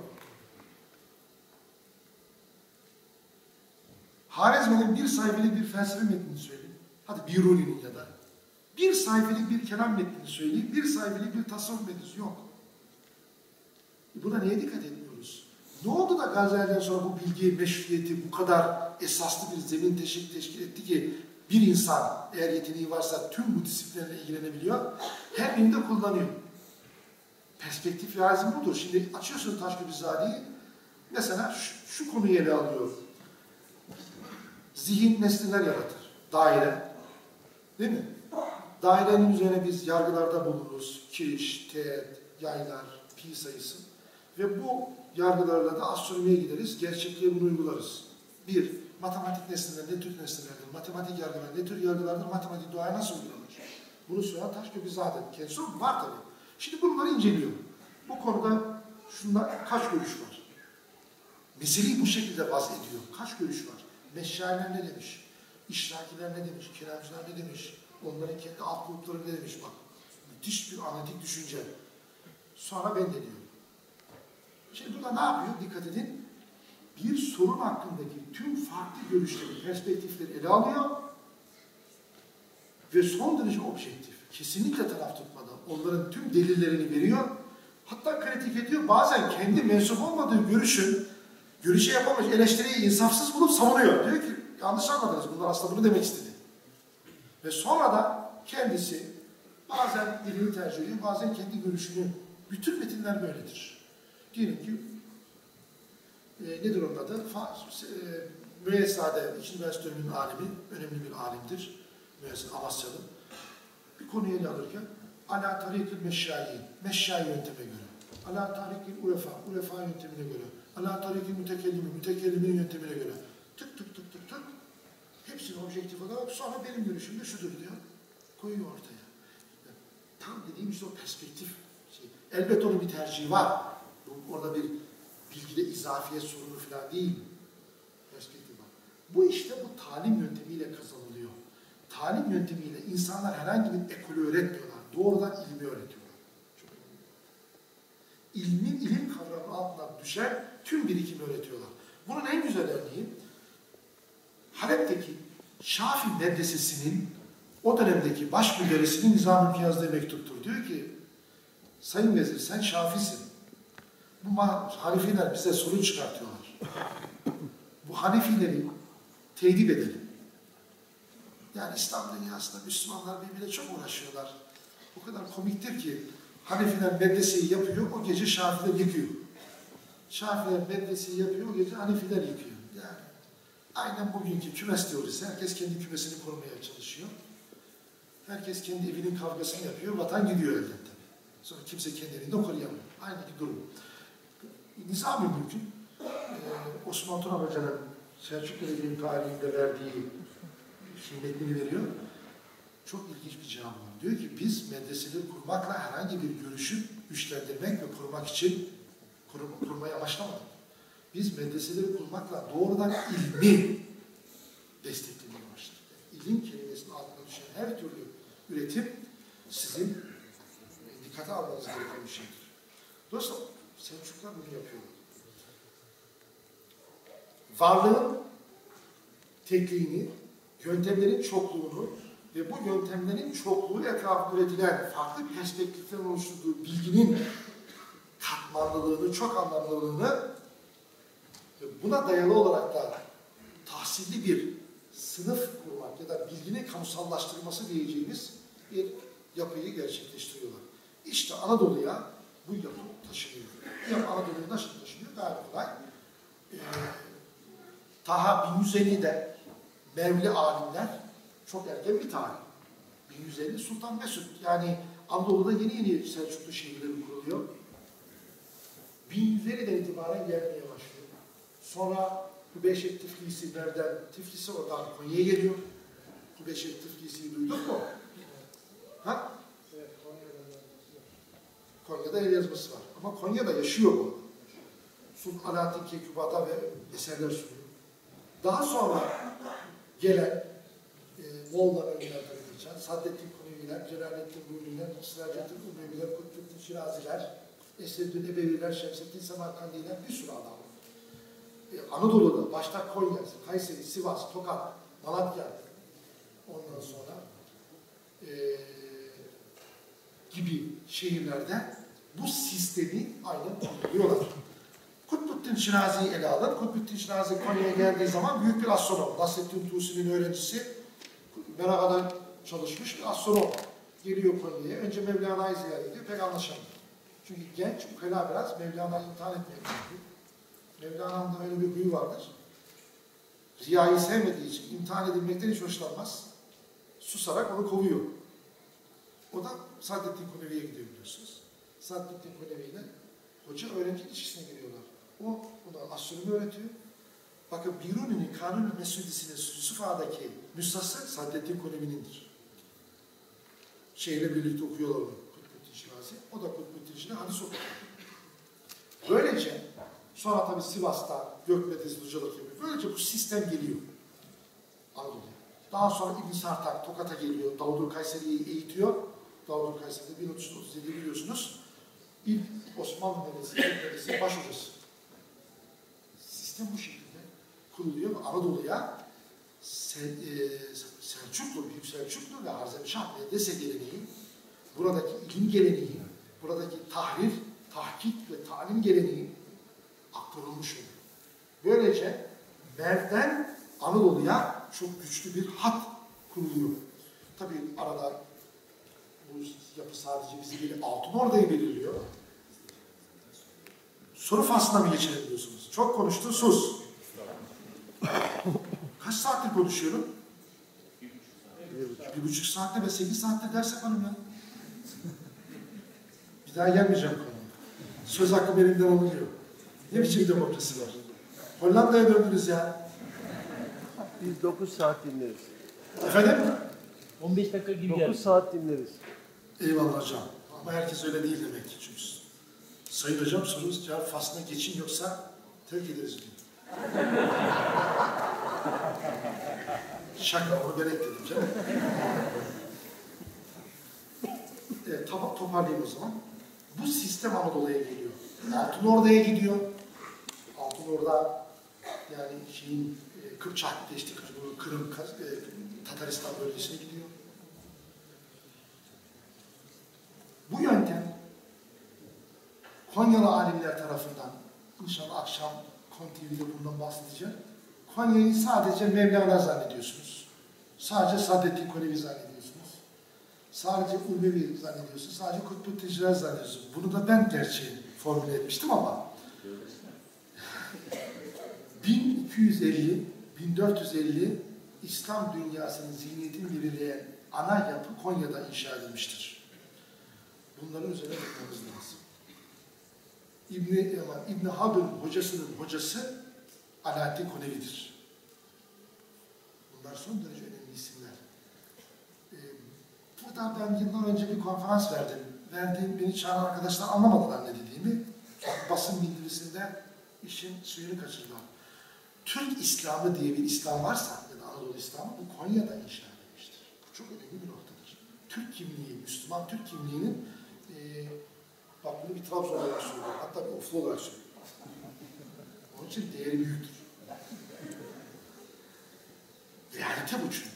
Harizmi'nin bir sayfalık bir felsefe metnini söyleyin. Hadi Biruni'nin ya da. Bir sayfalık bir kelam metnini söyleyin. Bir sayfalık bir tasavvuf metnisi yok. Buna neye dikkat etmiyoruz? Ne oldu da Gazali'den sonra bu bilgi meşruiyeti bu kadar esaslı bir zemin teşkil, teşkil etti ki bir insan eğer yeteneği varsa tüm bu disiplinlerle ilgilenebiliyor, her birinde kullanıyor. Perspektif lazım budur. Şimdi açıyorsun Taşköprüzade'yi, mesela şu, şu konuyu ele alıyor. Zihin nesneler yaratır. Daire. Değil mi? Dairenin üzerine biz yargılarda bulunuruz. Kiriş, teğet, yaylar, pi sayısı. Ve bu yargılarla da astronomiye gideriz. Gerçekliğe bunu uygularız. Bir, matematik nesneler ne tür nesnelerdir? Matematik yargılar ne tür yargılardır? Matematik doğaya nasıl uygulanır? Bunu söyleyen Taşköprüzade. Kendisi var tabii. Şimdi bunları inceliyor. Bu konuda şunda kaç görüş var? Meseleyi bu şekilde vaz ediyor. Kaç görüş var? Meşayiler ne demiş? İşrakiler ne demiş? Kelamcılar ne demiş? Onların kendi alt grupları ne demiş? Bak, müthiş bir analitik düşünce. Sonra ben de diyorum. Şimdi burada ne yapıyor? Dikkat edin. Bir sorun hakkındaki tüm farklı görüşleri, perspektifleri ele alıyor ve son derece objektif, kesinlikle taraf tutmadan onların tüm delillerini veriyor. Hatta kritik ediyor. Bazen kendi mensup olmadığı görüşün, görüşe yapamış eleştiriyi insafsız bulup savunuyor. Diyor ki yanlış anladınız. Bunlar aslında bunu demek istedi. Ve sonra da kendisi bazen dilini tercih ediyor, bazen kendi görüşünü. Bütün metinler böyledir. Diyelim ki e, nedir onun adı? Fa, e, Müessade, ikinci üniversite döneminin alimi, önemli bir alimdir. Müessade, Amasyalı. Bir konuyu ele alırken Ala tarikil meşşayin, meşşai yönteme göre. Ala tarikil ulefa, ulefa yöntemine göre. Ala tarikil mütekellimi, mütekellimin yöntemine göre. Tık tık tık tık tık. Hepsini objektif olarak sonra benim görüşümde şudur diyor. Koyuyor ortaya. Yani tam dediğim işte o perspektif şey. Elbette onun bir tercihi var. Orada bir bilgide izafiyet sorunu falan değil mi? Perspektif var. Bu işte bu talim yöntemiyle kazanılıyor. Talim yöntemiyle insanlar herhangi bir ekolü öğretmiyorlar. Doğrudan ilmi öğretiyorlar. Çok önemli. İlmin, ilim kavramı altından düşen tüm birikimi öğretiyorlar. Bunun en güzel örneği Halep'teki Şafi medresesinin o dönemdeki baş müderrisinin Nizam-ı yazdığı mektuptur. Diyor ki, Sayın Vezir sen Şafisin. Bu Hanefiler bize sorun çıkartıyorlar. Bu Hanefileri tedip edelim. Yani İslam dünyasında Müslümanlar birbirine çok uğraşıyorlar. O kadar komiktir ki Hanefiler medreseyi yapıyor, o gece Şafiler yıkıyor. Şafiler medreseyi yapıyor, o gece Hanefiler yıkıyor. Yani aynen bugünkü kümes teorisi. Herkes kendi kümesini korumaya çalışıyor. Herkes kendi evinin kavgasını yapıyor, vatan gidiyor elden tabii. Sonra kimse kendi evinde koruyamıyor. Aynı bir durum. Nizam-ı Mülk'ün e, Osman Turan Hoca'nın Selçuklu Devleti'nin tarihinde verdiği kıymetini veriyor. Çok ilginç bir cevap var. Diyor ki biz medreseleri kurmakla herhangi bir görüşü güçlendirmek ve korumak için kur, kurmaya başlamadık. Biz medreseleri kurmakla doğrudan ilmi desteklemeye başladık. İlim kelimesinin altına düşen her türlü üretim sizin dikkate almanız gereken bir şeydir. Dolayısıyla Selçuklular bunu yapıyorlar. Varlığın tekliğini, yöntemlerin çokluğunu ve bu yöntemlerin çokluğu etrafında üretilen farklı perspektiflerin oluşturduğu bilginin katmanlılığını, çok anlamlılığını ve buna dayalı olarak da tahsilli bir sınıf kurmak ya da bilginin kamusallaştırılması diyeceğimiz bir yapıyı gerçekleştiriyorlar. İşte Anadolu'ya bu yapı taşınıyor. Bu yapı Anadolu'ya nasıl taşınıyor? Gayet kolay. Ee, Taha bin yüz elli'de Mevli alimler çok erken bir tarih. bin yüz elli Sultan Mesut. Yani Anadolu'da yeni yeni Selçuklu şehirleri kuruluyor. bin yüz elli'den itibaren gelmeye başlıyor. Sonra Kubeşek Tiflisi nereden? Tiflisi oradan Konya'ya geliyor. Kubeşek Tiflisi'yi duyduk mu? Ha? Evet, Konya'da el yazması var. Ama Konya'da yaşıyor bu. Sultan Alaaddin Keykubat'a ve eserler sunuyor. Daha sonra gelen e, Moğollar önlerden geçen Saddettin Kuneviler, Celalettin Rûmiler, Sıracettin Umeviler, Kutbuddin Şiraziler, Esseddin Ebeviler, Şemseddin Semerkandiler bir sürü adam. E, Anadolu'da başta Konya, Kayseri, Sivas, Tokat, Malatya ondan sonra e, gibi şehirlerde bu sistemi aynen kullanıyorlar. Kutbuddin Şirazi'yi ele alın. Kutbuddin Şirazi Konya'ya geldiği zaman büyük bir astronom. Nasrettin Tusi'nin öğrencisi. Meraka'dan çalışmış bir astronom. Geliyor Konya'ya. Önce Mevlana'yı ziyaret ediyor. Pek anlaşamıyor. Çünkü genç, ukala biraz Mevlana'yı imtihan etmeye çalışıyor. Mevlana'nın da öyle bir huyu vardır. Riyayı sevmediği için imtihan edilmekten hiç hoşlanmaz. Susarak onu kovuyor. O da Saddettin Kunevi'ye gidiyor biliyorsunuz. Saddettin Kunevi'yle hoca öğrenci ilişkisine giriyorlar. O buna astronomi öğretiyor. Bakın Biruni'nin Kanun-u Mesudisi'nin Yusuf Ağa'daki nüshası Saddettin Kunevi'nindir. Şeyle birlikte okuyorlar onu. Kutbuddin Şirazi. O da Kutbuddin Şirazi hadis okuyor. Böylece sonra tabii Sivas'ta Gökmedez hocalık yapıyor. Böylece bu sistem geliyor. Anadolu'ya. Daha sonra İbn Sartak Tokat'a geliyor. Davud Kayseri'yi eğitiyor. Davud Kayseri'de bin üç yüz otuz yedi biliyorsunuz. İlk Osmanlı Medresi, Medresi baş hocası. Sistem bu şekilde kuruluyor ve Anadolu'ya Sel, e, Selçuklu, Büyük Selçuklu ve Harzemşah medrese geleneği, buradaki ilim geleneği, buradaki tahrir, tahkik ve talim geleneği aktarılmış oluyor. Böylece Merv'den Anadolu'ya çok güçlü bir hat kuruluyor. Tabii arada bu yapı sadece bizi değil, Altınordu'yu belirliyor. Soru faslına mı geçelim diyorsunuz? Çok konuştun, sus. Kaç saattir konuşuyorum? Bir buçuk saatte ve sekiz saatte ders yaparım ya. Bir daha gelmeyeceğim konuya. Söz hakkı elimden alınıyor. Ne biçim demokrasi var? Hollanda'ya döndünüz ya. Biz dokuz saat dinleriz. Efendim? on beş dakika gibi dokuz saat dinleriz. Eyvallah hocam. Ama herkes öyle değil demek ki çünkü. Sayın hocam sorunuz cevap faslına geçin yoksa terk ederiz diyor. Şaka, onu ben ekledim canım. Evet, toparlayayım o zaman. Bu sistem Anadolu'ya geliyor. Altınordu'ya gidiyor. Altınordu yani şeyin e, Kıpçak geçti, Kırım, e, Tataristan bölgesine gidiyor. Bu yöntem Konyalı alimler tarafından, inşallah akşam Kon T V'de bundan bahsedeceğim. Konya'yı sadece Mevlana zannediyorsunuz. Sadece Saadettin Konevi zannediyorsunuz. Sadece Ulvevi zannediyorsunuz. Sadece Kutbu Tecrübe zannediyorsunuz. Bunu da ben gerçi formüle etmiştim ama bin iki yüz elli bin dört yüz elli İslam dünyasının zihniyetini belirleyen ana yapı Konya'da inşa edilmiştir. Bunların üzerine bakmamız lazım. İbn-i İbn Haldun'un hocasının hocası Alaaddin Konevi'dir. Bunlar son derece önemli isimler. Ee, burada ben yıllar önce bir konferans verdim. Verdiğim, beni çağıran arkadaşlar anlamadılar ne dediğimi. Basın bildirisinde işin suyunu kaçırdılar. Türk İslamı diye bir İslam varsa, ya da Anadolu İslamı, bu Konya'da inşa edilmiştir. Bu çok önemli bir noktadır. Türk kimliği, Müslüman Türk kimliğinin, e, bak bunu bir Trabzon olarak söylüyorum, hatta bir Oflu olarak söylüyorum. Onun için değeri büyüktür. Realite bu çünkü.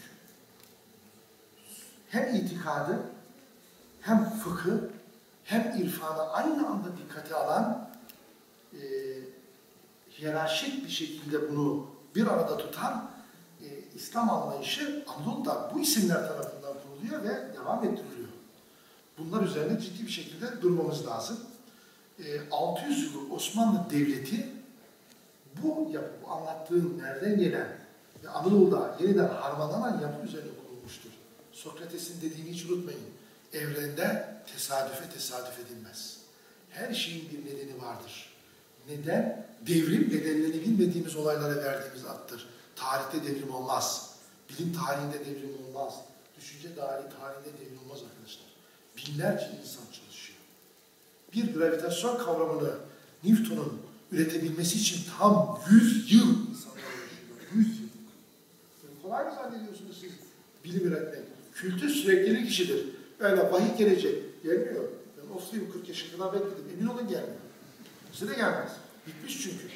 Hem itikadı, hem fıkhı, hem irfanı aynı anda dikkate alan, e, hiyerarşik bir şekilde bunu bir arada tutan e, İslam anlayışı Anadolu'da bu isimler tarafından kuruluyor ve devam ettiriliyor. Bunlar üzerine ciddi bir şekilde durmamız lazım. E, altı yüz yıllık Osmanlı Devleti bu yapı, bu anlattığım nereden gelen ve Anadolu'da yeniden harmanlanan yapı üzerine kurulmuştur. Sokrates'in dediğini hiç unutmayın. Evrende tesadüfe tesadüf edilmez. Her şeyin bir nedeni vardır. Neden? Devrim nedenlerini bilmediğimiz olaylara verdiğimiz addır. Tarihte devrim olmaz. Bilim tarihinde devrim olmaz. Düşünce tarihinde devrim olmaz arkadaşlar. Binlerce insan çalışıyor. Bir gravitasyon kavramını Newton'un üretebilmesi için tam yüz yıl insanlar uğraşıyor. yüz yıl. Yani kolay mı zannediyorsunuz siz bilim üretmek? Kültür süreklilik işidir. Öyle vahiy gelecek. Gelmiyor. Ben Ofluyum kırk yaşına kadar bekledim. Emin olun gelmiyor. Size de gelmez. Bitmiş çünkü.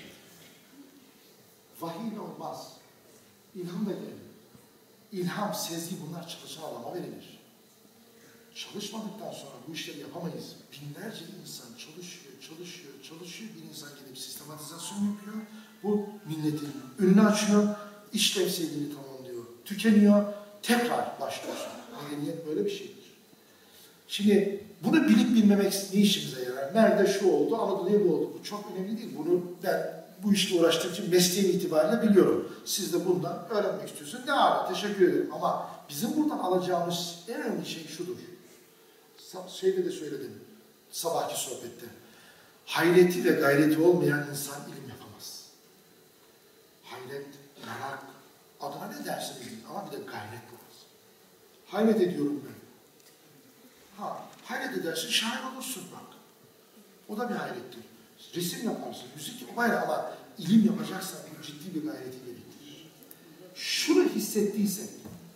Vahiy olmaz. İlham da gelmiyor. İlham, sezgi bunlar çalışan adama verilir. Çalışmadıktan sonra bu işleri yapamayız. Binlerce insan çalışıyor, çalışıyor, çalışıyor. Bir insan gelip sistematizasyon yapıyor. Bu milletin önünü açıyor. İşlevselliğini tamamlıyor. Tükeniyor. Tekrar başlıyorsun. Medeniyet böyle bir şeydir. Şimdi bunu bilip bilmemek ne işimize yarar? Nerede şu oldu, Anadolu'ya bu oldu. Bu çok önemli değil. Bunu ben bu işle uğraştığım için mesleğim itibariyle biliyorum. Siz de bundan öğrenmek istiyorsunuz. Ne ala, teşekkür ederim. Ama bizim buradan alacağımız en önemli şey şudur. Şeyde de söyledim, sabahki sohbette. Hayreti ve gayreti olmayan insan ilim yapamaz. Hayret, merak, adına ne dersiniz ama bir de gayret lazım. Hayret ediyorum ben. Ha, hayret edersin, şair olursun bak. O da bir hayrettir. Resim yaparsın, müzik yaparsın ama ilim yapacaksan bu ciddi bir gayreti gerektirir. Şunu hissettiysek,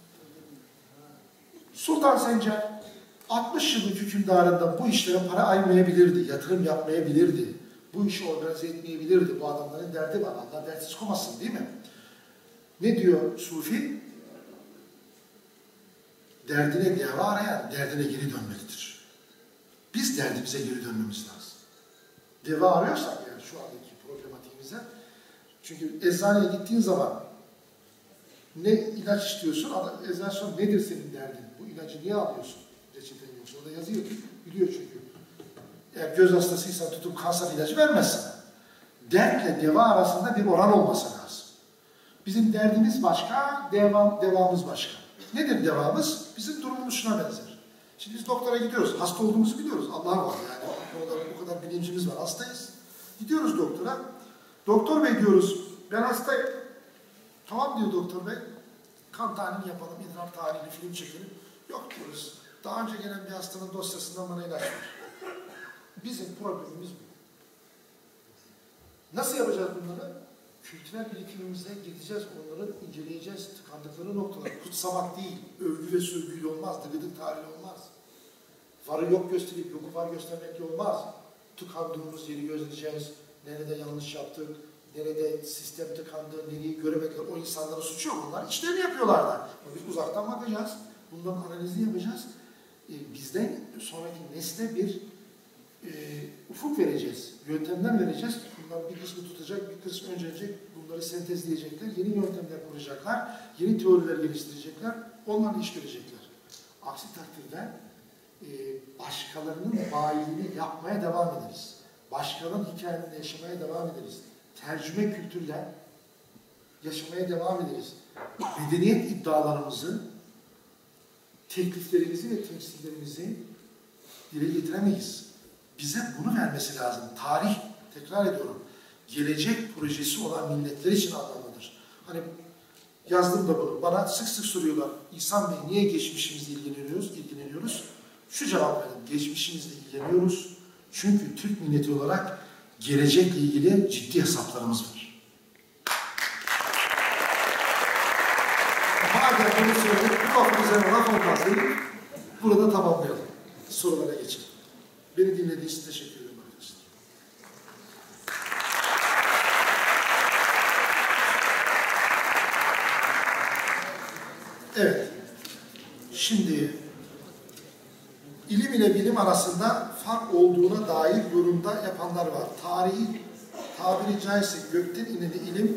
Sultan Sencer altmış yıllık hükümdarında bu işlere para aymayabilirdi, yatırım yapmayabilirdi. Bu işi organize etmeyebilirdi. Bu adamların derdi var. Allah dertsiz komasın değil mi? Ne diyor Sufi? Derdine deva arayan derdine geri dönmelidir. Biz derdimize geri dönmemiz lazım. Deva arıyorsak yani şu andaki problematiğimize, çünkü eczaneye gittiğin zaman ne ilaç istiyorsun, eczane nedir senin derdin? Bu ilacı niye alıyorsun? Reçetenin yoksa orada yazıyor. Biliyor çünkü. Eğer göz hastasıysan tutup kanser ilacı vermez sana. Dertle deva arasında bir oran olması lazım. Bizim derdimiz başka, devam, devamız başka. Nedir devamız? Bizim durumumuz şuna benzer. Şimdi biz doktora gidiyoruz. Hasta olduğumuzu biliyoruz. Allah var yani. O kadar, o kadar bilincimiz var. Hastayız. Gidiyoruz doktora. Doktor bey diyoruz. Ben hastayım. Tamam diyor doktor bey. Kan tahlili yapalım. İdrar tahlili, film çekelim. Yok diyoruz. Daha önce gelen bir hastanın dosyasından bana ilaç ver. Bizim problemimiz bu. Nasıl yapacağız bunları? Kültürel birikimimize gideceğiz, onları inceleyeceğiz. Tıkandıkları noktalar kutsamak değil, övgü ve sövgüyle olmaz, dıgıdık tarihi olmaz. Varı yok gösterip yoku var göstermekle olmaz. Tıkandığımız yeri gözleyeceğiz, nerede yanlış yaptık, nerede sistem tıkandı, nereyi göremekler, o insanların suçu yok, onlar işlerini yapıyorlar da. Biz uzaktan bakacağız, bunların analizini yapacağız. E, bizden sonraki nesle bir e, ufuk vereceğiz, yöntemler vereceğiz. Bunlar bir kısmı tutacak, bir kısmı öncelecek, bunları sentezleyecekler, yeni yöntemler kuracaklar, yeni teoriler geliştirecekler, onlarla iş görecekler. Aksi takdirde e, başkalarının bayiliğini yapmaya devam ederiz. Başkalarının hikayelerinde yaşamaya devam ederiz. Tercüme kültürle yaşamaya devam ederiz. Medeniyet iddialarımızı, tekliflerimizi ve temsillerimizi dile getiremeyiz. Bize bunu vermesi lazım. Tarih, tekrar ediyorum, gelecek projesi olan milletler için anlamlıdır. Hani yazdım da bunu. Bana sık sık soruyorlar. İhsan Bey, niye geçmişimizle ilgileniyoruz? ilgileniyoruz? Şu cevap verdim. Geçmişimizle ilgileniyoruz. Çünkü Türk milleti olarak gelecekle ilgili ciddi hesaplarımız var. Madem bunu söyledik, bu lafın üzerine laf olmaz değil mi? Burada tamamlayalım. Sorulara geçelim. Beni dinlediğiniz için teşekkür ederim arkadaşlar. Evet. Şimdi ilim ile bilim arasında fark olduğuna dair yorumda yapanlar var. Tarihi, tabiri caizse gökten inen ilim,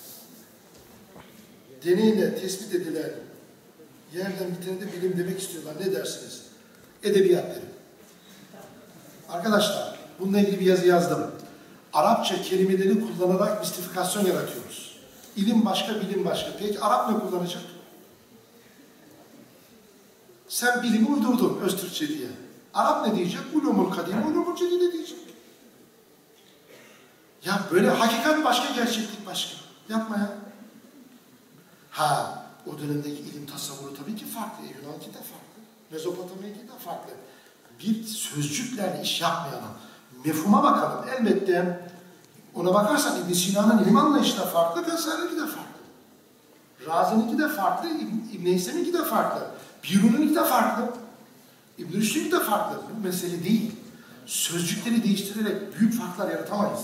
deneyle tespit edilen yerden bitene de bilim demek istiyorlar. Ne dersiniz? Edebiyat derim. Arkadaşlar, bununla ilgili bir yazı yazdım. Arapça kelimeleri kullanarak mistifikasyon yaratıyoruz. İlim başka, bilim başka. Peki Arap ne kullanacak? Sen bilimi uydurdun Öztürkçe diye. Arap ne diyecek? Ulumul kadim, ulumul cedide diyecek. Ya böyle hakikat başka, gerçeklik başka. Yapma ya. Ha, o dönemdeki ilim tasavvuru tabii ki farklı. Yunan'ınki de farklı. Mezopotamya'nınki de farklı. Bir sözcüklerle iş yapmayalım. Mefhuma bakalım. Elbette ona bakarsan İbn Sina'nın ilim anlayışı da farklı, Gazali'ninki de farklı. Razi'ninki de farklı, İbn Heysem'inki de farklı. Birun'unki de farklı. İbn Rüşd'ünki de farklı. Bu mesele değil. Sözcükleri değiştirerek büyük farklar yaratamayız.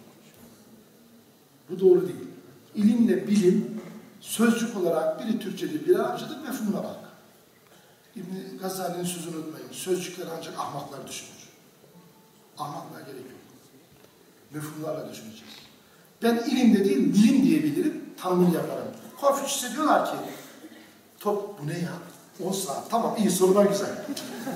Bu doğru değil. İlimle bilim sözcük olarak biri Türkçedir, biri Arapçadır, mefhumuna bak. İbn Gazali'nin sözünü unutmayın. Sözcükler ancak ahmaklar düşünür. Ahmaklar gerek yok. Mefhumlarla düşüneceğiz. Ben ilimde değil, bilim diyebilirim, tanımını yaparım. Konfüçyüs'e diyorlar ki, top bu ne ya? on saat. Tamam, iyi, sorular güzel.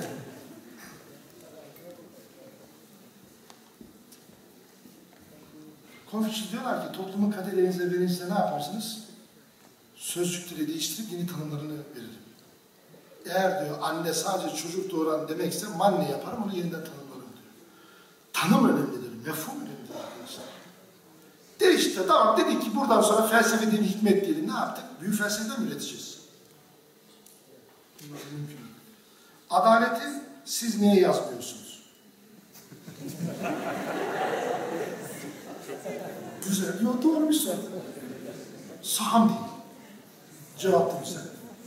Konfüçyüs diyorlar ki, toplumun kaderlerinize verinizde ne yaparsınız? Sözcükleri değiştirip yeni tanımlarını veririm. Eğer diyor anne sadece çocuk doğuran demekse manne yaparım, onu yeniden tanımlarım diyor. Tanım önemlidir, mefhum önemlidir arkadaşlar. De işte tamam, dedik ki buradan sonra felsefe değil, hikmet diyelim. Ne yaptık? Büyük felsefeden mi üreteceğiz? Bunlar mümkün. Adaleti siz niye yazmıyorsunuz? Güzel, yok doğru bir soru. Saham değil. Cevap güzel.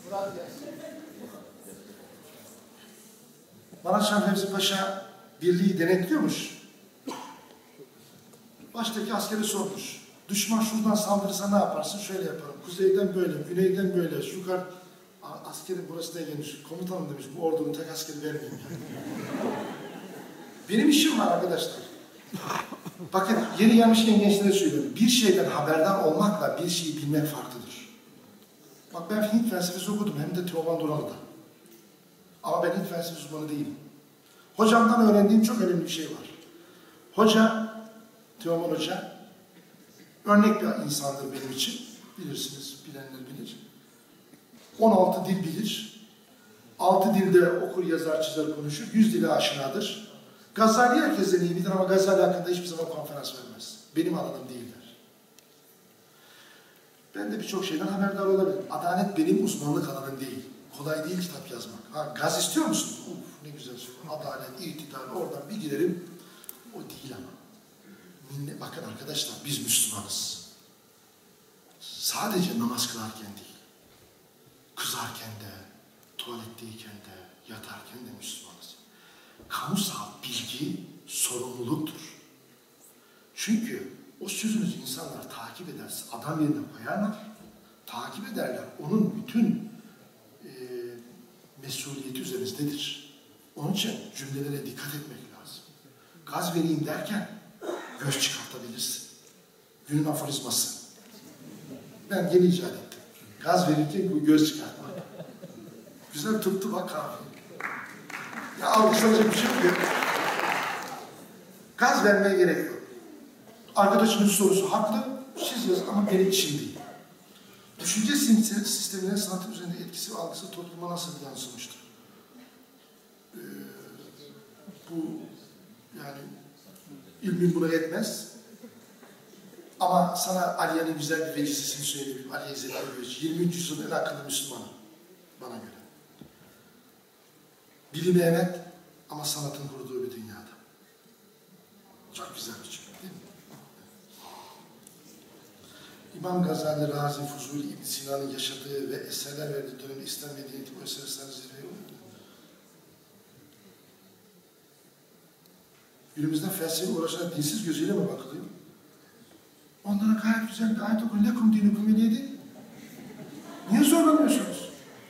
Maraşan Fevzi Paşa birliği denetliyormuş. Baştaki askeri sormuş. Düşman şuradan saldırırsa ne yaparsın? Şöyle yaparım. Kuzeyden böyle, güneyden böyle, yukarı... Askerin burası ne gelmiş? Komutanım demiş, bu ordunun tek askeri vermeyeyim yani. Benim işim var arkadaşlar. Bakın, yeri gelmişken gençlere söylüyorum. Bir şeyden haberdar olmakla bir şeyi bilmek farklıdır. Bak ben Hint felsefesi okudum, hem de Teoman Duralı'da. Ama ben Hint felsefesi uzmanı değilim. Hocamdan öğrendiğim çok önemli bir şey var. Hoca, Teoman Hoca, örnek bir insandır benim için. Bilirsiniz, bilenler bilir. on altı dil bilir. altı dilde okur, yazar, çizer, konuşur. yüz dile aşinadır. Gazali herkesten iyi bilir ama Gazali hakkında hiçbir zaman konferans vermez. Benim alanım değildir. Ben de birçok şeyden haberdar olabilirim. Adalet benim uzmanlık alanım değil. Kolay değil kitap yazmak. Ha, gaz istiyor musunuz? Uf, ne güzel söylüyor. Adalet, itidal, oradan bir giderim. O değil ama. Bakın arkadaşlar, biz Müslümanız. Sadece namaz kılarken değil, kızarken de, tuvaletteyken de, yatarken de Müslümanız. Kamusal bilgi sorumluluktur. Çünkü o sözünüzü insanlar takip ederse adam yerine koyarlar, takip ederler. Onun bütün e, mesuliyeti üzerinizdedir. Onun için cümlelere dikkat etmek lazım. Gaz vereyim derken göz çıkartabilirsin. Günün aforizması. Ben yeni icat ettim. Gaz verirken bu göz çıkartma. Güzel tuttu bak abi. Ya alkışlanacak bir şey yok. Gaz vermeye gerek yok. Arkadaşımızın sorusu haklı. Siz yazın ama benim işim değil. Düşünce sisteminin sanatın üzerinde etkisi ve algısı topluma nasıl yansımıştır? Ee, bu yani ilmin buna yetmez. Ama sana Aliye'nin güzel bir vecisini söyleyebilirim. Aliye İzzet Ergöç. yirminci yüzyılın en akıllı Müslümanı. Bana göre. Bilimi evet ama sanatın kurduğu bir dünyada. Çok güzel bir cümle değil mi? İmam Gazali, Razi, Fuzuli, İbn Sina'nın yaşadığı ve eserler verdiği dönemde İslam medeniyeti bu eserlerine zirveye uğradı. Günümüzde felsefe uğraşan dinsiz gözüyle mi bakılıyor? Onlara gayet güzel bir ayet okuyun. Lekum dinukum veliyedi. Niye zorlanıyorsunuz?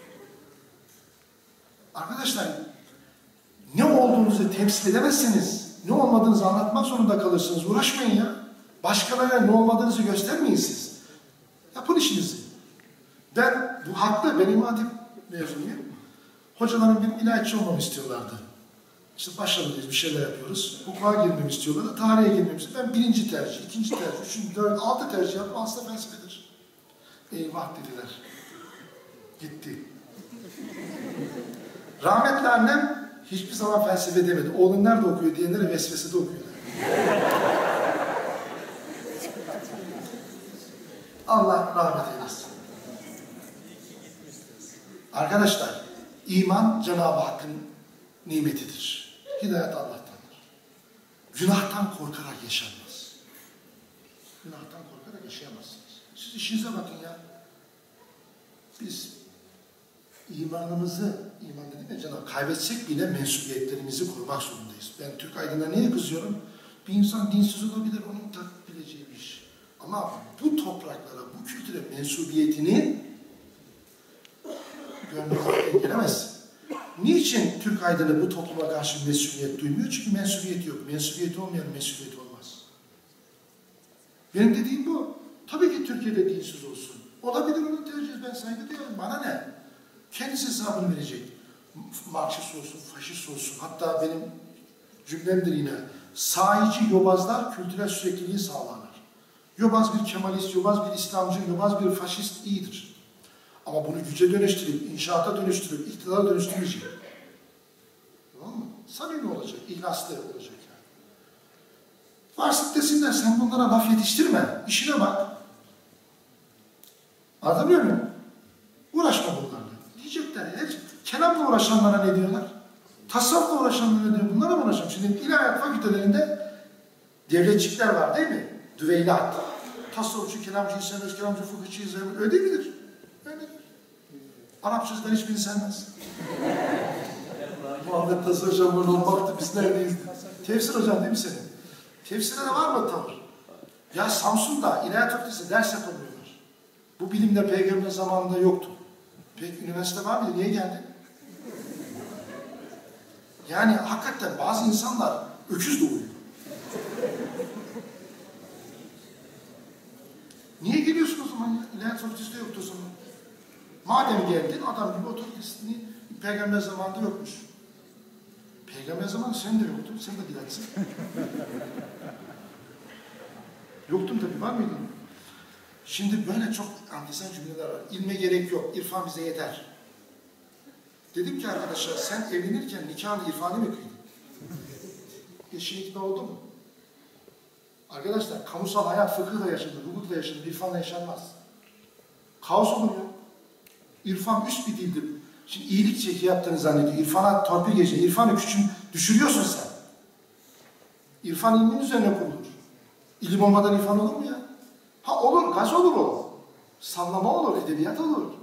Arkadaşlar, ne olduğunuzu temsil edemezseniz, ne olmadığınızı anlatmak zorunda kalırsınız. Uğraşmayın ya. Başkalarına ne olmadığınızı göstermeyin siz. Yapın işinizi. Ben, bu haklı, ben İmam Hatip mezunuyum. Hocaların benim ilahiyatçı olmamı istiyorlardı. İşte başladık bir şeyler yapıyoruz. Hukuka girmemi istiyorlardı, tarihe girmemi istiyorlardı. Ben birinci tercih, ikinci tercih, üçüncü, dördüncü, altı tercih yaptım. Aslında felsefedir. Eyvah dediler. Gitti. Rahmetli annem hiçbir zaman felsefe demedi. Oğlun nerede okuyor diyenlere vesvesede okuyorlar. Allah rahmet eylesin. Arkadaşlar, iman Cenab-ı Hakk'ın nimetidir. Hidayet Allah'tandır. Günahtan korkarak yaşanmaz. Günahtan korkarak yaşayamazsınız. Siz işinize bakın ya. Biz imanımızı, iman dedik ya Cenab-ı kaybetsek bile mensubiyetlerimizi korumak zorundayız. Ben Türk aydınına niye kızıyorum? Bir insan dinsiz olabilir, onun da bileceği bir iş. Ama bu topraklara, bu kültüre mensubiyetini görmekten gelemez. Niçin Türk aydını bu topluma karşı mesuliyet duymuyor? Çünkü mensubiyet yok. Mensubiyeti olmayan mesuliyet olmaz. Benim dediğim bu. Tabii ki Türkiye'de dinsiz olsun. Olabilir, onu tercih, ben saygı duyuyorum. Bana ne? Kendisi hesabını verecek. Marksist olsun, faşist olsun. Hatta benim cümlemdir yine. Sahici yobazlar kültürel sürekliliği sağlarlar. Yobaz bir Kemalist, yobaz bir İslamcı, yobaz bir faşist iyidir. Ama bunu güce dönüştürüp, inşaata dönüştürüp, iktidara dönüştürecek. Tamam mı? Samimi olacak, ihlaslı olacak yani. Varsın desinler, sen bunlara laf yetiştirme, işine bak. Anlatabiliyor muyum? Uğraşma bunlarla. Diyecekler ya, kelamla uğraşanlara ne diyorlar? Tasavvufla uğraşanlara ne diyor? Bunlara mı uğraşalım? Şimdi ilahiyat fakültelerinde devletçikler var değil mi? Düveylat. Tasavvufçu, kelamcıyı sevmez, kelamcı, fıkıhçıyı sevmez. Öyle değil midir? Öyledir. Arapçasından hiçbirini sevmez. Muhammed Tasavvuf hocam burada olmaktı, biz neredeyiz? Tefsir hocam değil mi senin? Tefsirde de var mı tavır? Ya Samsun'da ilahiyat fakültesi ders yapamıyorlar. Bu bilimde peygamber zamanında yoktu. Peki üniversite var mıydı? Niye geldi? Yani hakikaten bazı insanlar öküz doğuyor. Niye geliyorsun o zaman ya? İlahiyat fakültesi de yoktu o zaman. Madem geldin, adam gibi otoritesini peygamber zamanında yokmuş. Peygamber zamanında sen de yoktun, sen de bilatsın. Yoktun tabii, var mıydın? Şimdi böyle çok antisan cümleler var. İlme gerek yok, irfan bize yeter. Dedim ki arkadaşlar, sen evlenirken nikahını irfanı mı kıydın? Eşin ikna oldu mu? Arkadaşlar, kamusal hayat fıkıhla yaşanır, hukukla yaşanır, irfanla yaşanmaz. Kaos olur ya. İrfan üst bir dildir. Şimdi iyilik çeki yaptığını zannediyor. İrfana torpil geçiyor. İrfanı küçüm düşürüyorsun sen. İrfan ilmin üzerine kurulur. İlim olmadan irfan olur mu ya? Ha olur, gaz olur o. Sallama olur, edebiyat olur.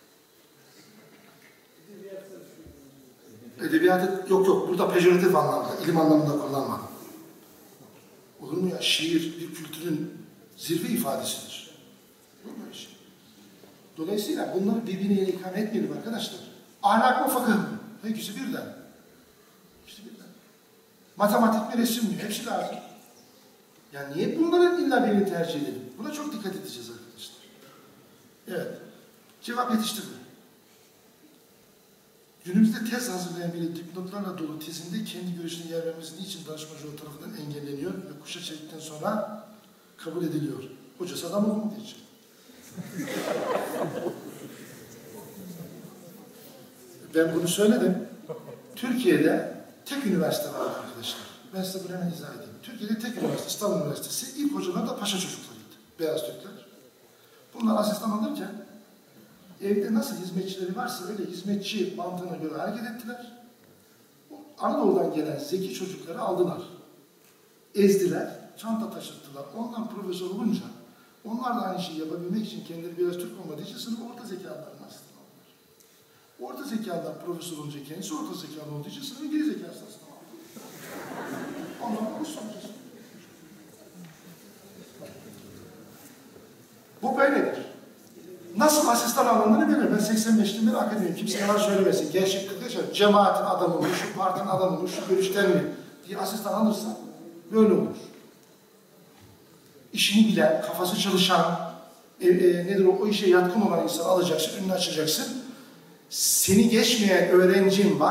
Edebiyatı yok yok, burada pejoratif anlamda, ilim anlamında kullanmadım. Olur mu ya? Şiir bir kültürün zirve ifadesidir. Yok böyle şey. Dolayısıyla bunları birbirine ikame etmeyelim arkadaşlar. Ahlak mı, fıkıh mı? İkisi birden. İkisi birden. Matematik mi, resim mi? Hepsi lazım. Yani niye bunların illa birini tercih edelim? Buna çok dikkat edeceğiz arkadaşlar. Evet. Cevap yetiştirme. Günümüzde tez hazırlayan biri dipnotlarla dolu tezinde kendi görüşüne yer vermesi niçin danışmacı o tarafından engelleniyor ve kuşa çektikten sonra kabul ediliyor. Hocası adam olmadığı için. Ben bunu söyledim. Türkiye'de tek üniversite var arkadaşlar. Ben size bunu hemen izah edeyim. Türkiye'de tek üniversite, İstanbul Üniversitesi. İlk hocalar da paşa çocuklarıydı. Beyaz Türkler. Bunlar asistan alırken evde nasıl hizmetçileri varsa öyle hizmetçi mantığına göre hareket ettiler. Anadolu'dan gelen zeki çocukları aldılar. Ezdiler, çanta taşıttılar. Ondan profesör olunca onlar da aynı şeyi yapabilmek için kendileri biraz Türk olmadığı için sınıf orta zekalıların asistan aldılar. Orta zekalılar profesör olunca kendisi orta zekalı olduğu için sınıfın geri zekalı asistan aldılar. Ondan bu sonuç. Bu böyledir. Nasıl asistan alındığını bilir. Ben seksen beşten beri akademiyim. Kimse yalan söylemesin. Gençlik kırklaşa cemaatin adamı mı, şu partinin adamı mı, şu görüşten mi diye asistan alırsa böyle olur. İşini bilen, kafası çalışan, e, e, nedir o, o işe yatkın olan insan alacaksın, önünü açacaksın. Seni geçmeyen öğrencin var.